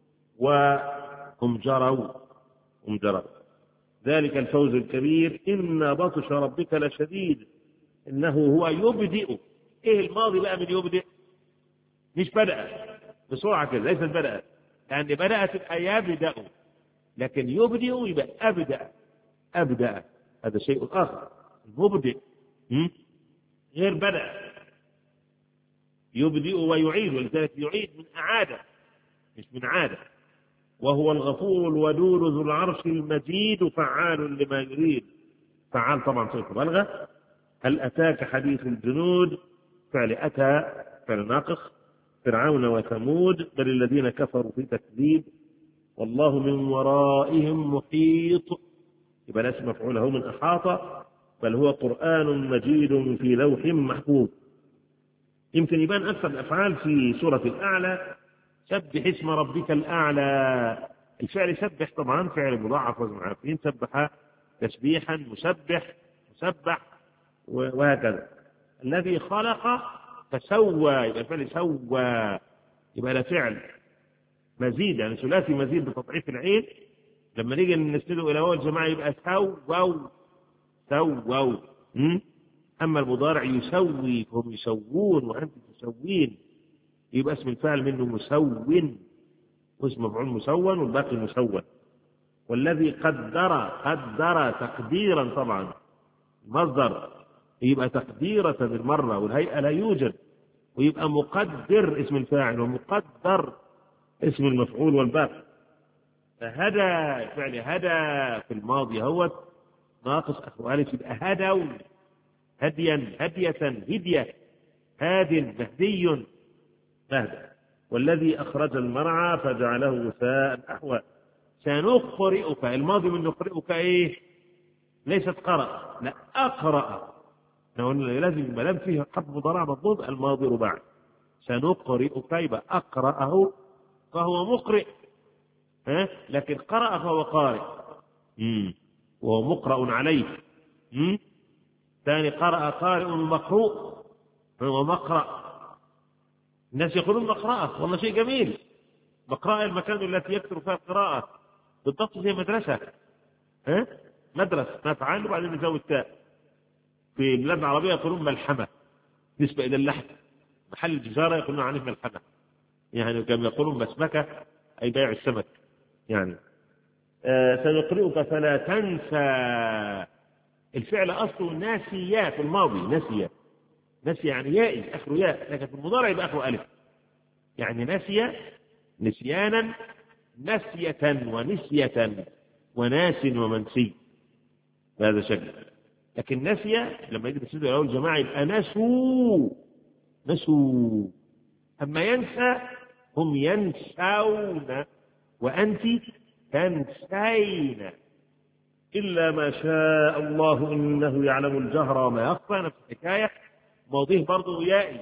وهم جروا هم جروا. ذلك الفوز الكبير. إن بطش ربك لشديد إنه هو يبدئ. إيه الماضي بقى من يبدئ؟ مش بدأ بسرعة كده، ليست بدأت، يعني بدأت الآيات يبدأ، لكن يبدئ يبقى أبدأ هذا شيء آخر. مبدئ غير بدأ. يبدئ ويعيد، ولذلك يعيد من أعادة مش من عادة. وهو الغفور الودود ذو العرش المجيد فعال لما يريد. فعال طبعا صيغة مبالغة. هل أتاك حديث الجنود، فعل أتى فعل ناقص. فرعون وثمود، بل الذين كفروا في تكذيب. والله من ورائهم محيط، يبقى الاسم مفعوله من أحاط، بل هو قرآن مجيد في لوح محفوظ. يمكن يبان أكثر الأفعال في سورة الأعلى. سبح اسم ربك الأعلى. الفعل سبح طبعا فعل مضاعف وزن عارفين، سبح تسبيحا، مسبح مسبح، وهكذا. الذي خلق فسوى، يبقى الفعل سوى، يبقى له فعل مزيد، يعني ثلاثي مزيد بتضعيف العين. لما نيجي نسنده إلى واو الجماعة يبقى سووا. أما المضارع يسوي فهم يسوون وأنتم تسوين، يبقى اسم الفاعل منه مسون، واسم مفعول مسون والباقي مسون. والذي قدر تقديرا، طبعا مصدر يبقى تقديرة بالمرة، والهيئة لا يوجد، ويبقى مقدر اسم الفاعل ومقدر اسم المفعول والباقي. فهدى فعل هدى في الماضي هو ناقص أخو ألف، يبقى هدوا هديا هدية هدية، هاد مهدي مهدى. والذي أخرج المرعى فجعله غثاء أحوى. سنقرئك، الماضي من نقرئك إيه؟ ليست قرأ، لا أقرأ، لازم ما دام فيه حرف مضارع مضبوط الماضي رباعي. سنقرئك يبقى أقرأه فهو مقرئ، لكن قرأ فهو قارئ، وهو مقرأ عليه. ثاني قرأ قارئ مقروء فهو مقرأ. الناس يقولون مقرأة، والله شيء جميل. مقرأة المكان التي يكثر فيها القراءة، بالضبط زي مدرسة، مدرسة نفعل وبعدين نزود تاء. في البلاد العربية يقولون ملحمة نسبة إلى اللحم. محل التجارة يقولون عنه ملحمة، يعني كما يقولون مسمكة أي بيع السمك يعني. سنقرئك فلا تنسى. الفعل أصله ناسية في الماضي، نسي يعني يائي آخره ياء، لكن في المضارع يبقى آخره ألف. يعني نسي نسيانا، نسية ونسية، وناس ومنسي، بهذا شكل. لكن نسي لما يجي بالسيد الأول الجماعة يبقى نسوا. أما ينسى هم ينسون، وأنت تنسين، إلا ما شاء الله إنه يعلم الجهر وما يخفى. نفس الحكاية، ماضيه برضه يائي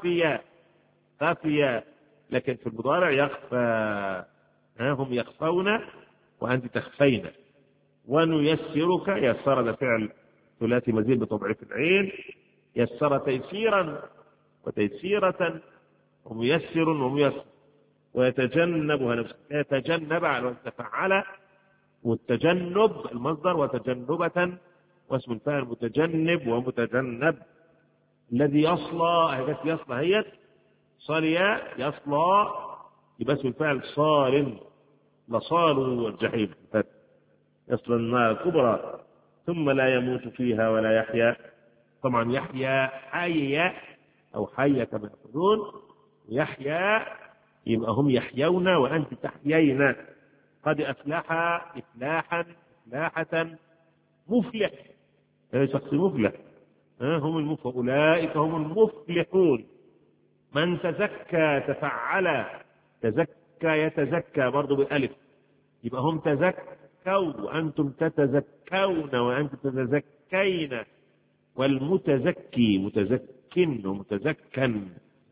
خافية، لكن في المضارع يخفى. هم يخفون وأنت تخفين. ونيسرك، يسر ده فعل ثلاثي مزيد بتضعيف العين، يسر تيسيرا وتيسيرة، وميسر وميسر. ويتجنبها نفسه، يتجنب على وتفعل، والتجنب المصدر، وتجنبة واسم الفاعل متجنب ومتجنب. الذي يصلى هي صلي يصلى، يبقى اسم الفاعل صال، لصالوا الجحيم، يصل النار الكبرى ثم لا يموت فيها ولا يحيا. طبعا يحيا حي أو حي كما يقولون، يحيا يبقى هم يحيون وأنت تحيين. قد أفلح إفلاحا إفلاحة، مفلح، شخص مفلح، هم أولئك هم المفلحون. من تزكى تفعل، تزكى يتزكى برضو بالألف، يبقى هم تزكوا وأنتم تتزكون وأنتم تتزكين. والمتزكي متزكن ومتزكن،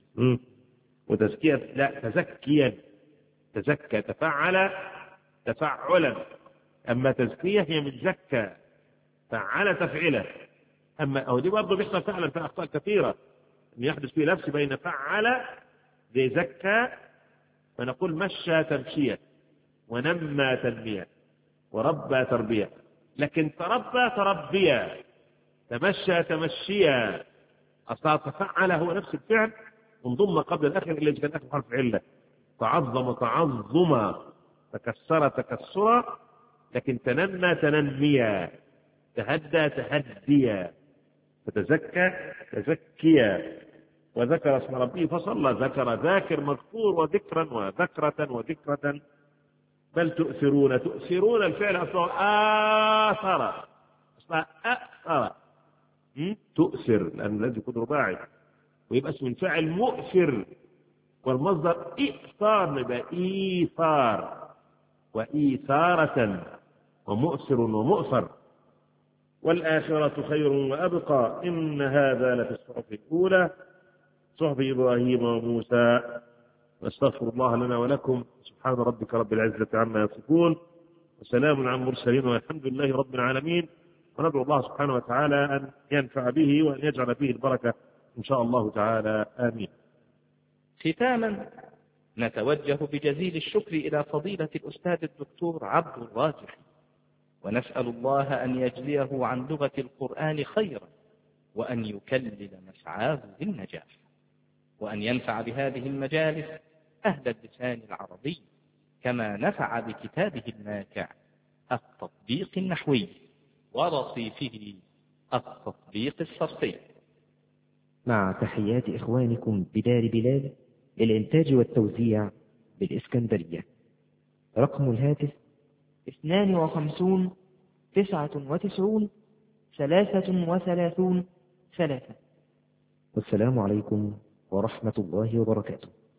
وتزكية لا تزكيا، تزكى تفعل تفعلا. أما تزكية هي من زكى، فعل تفعله. أما أو دي برضه بيحصل فعلا في أخطاء كثيرة، أن يحدث فيه لبس بين فعل زي زكى، فنقول مشى تمشية، ونمى تنمية، وربى تربية. لكن تربى تربية، تمشى تمشية، أصلا تفعل هو نفس الفعل انضم قبل الآخر إلا إذا كان آخر حرف علة. تعظم تعظما، تكسر تكسرا، لكن تنمى تنميا، تهدى تهديا، فتزكى تزكيا. وذكر اسم ربه فصلى، ذكر ذاكر مذكور، وذكرا وذكرة وذكرة. بل تؤثرون الفعل أصلا آثر، أصلا أثر، تؤثر لأن الذي يكون رباعي، ويبقى اسم الفاعل مؤثر، والمصدر إئثار يبقى إيثار وإيثارة، ومؤثر ومؤثر. والآخرة خير وأبقى، إن هذا لفي الصحف الأولى صحف إبراهيم وموسى. واستغفر الله لنا ولكم. سبحان ربك رب العزة عما يصفون، وسلام على المرسلين، والحمد لله رب العالمين. وندعو الله سبحانه وتعالى أن ينفع به وأن يجعل فيه البركة إن شاء الله تعالى، آمين. ختاما، نتوجه بجزيل الشكر إلى فضيلة الأستاذ الدكتور عبد الراجح، ونسأل الله أن يجزيه عن لغة القرآن خيرا، وأن يكلل مسعاه بالنجاح، وأن ينفع بهذه المجالس أهل اللسان العربي، كما نفع بكتابه النافع التطبيق النحوي ورصيفه التطبيق الصرفي. مع تحيات إخوانكم بدار بلال للإنتاج والتوزيع بالإسكندرية. رقم الهاتف 52 99 33 3. والسلام عليكم ورحمة الله وبركاته.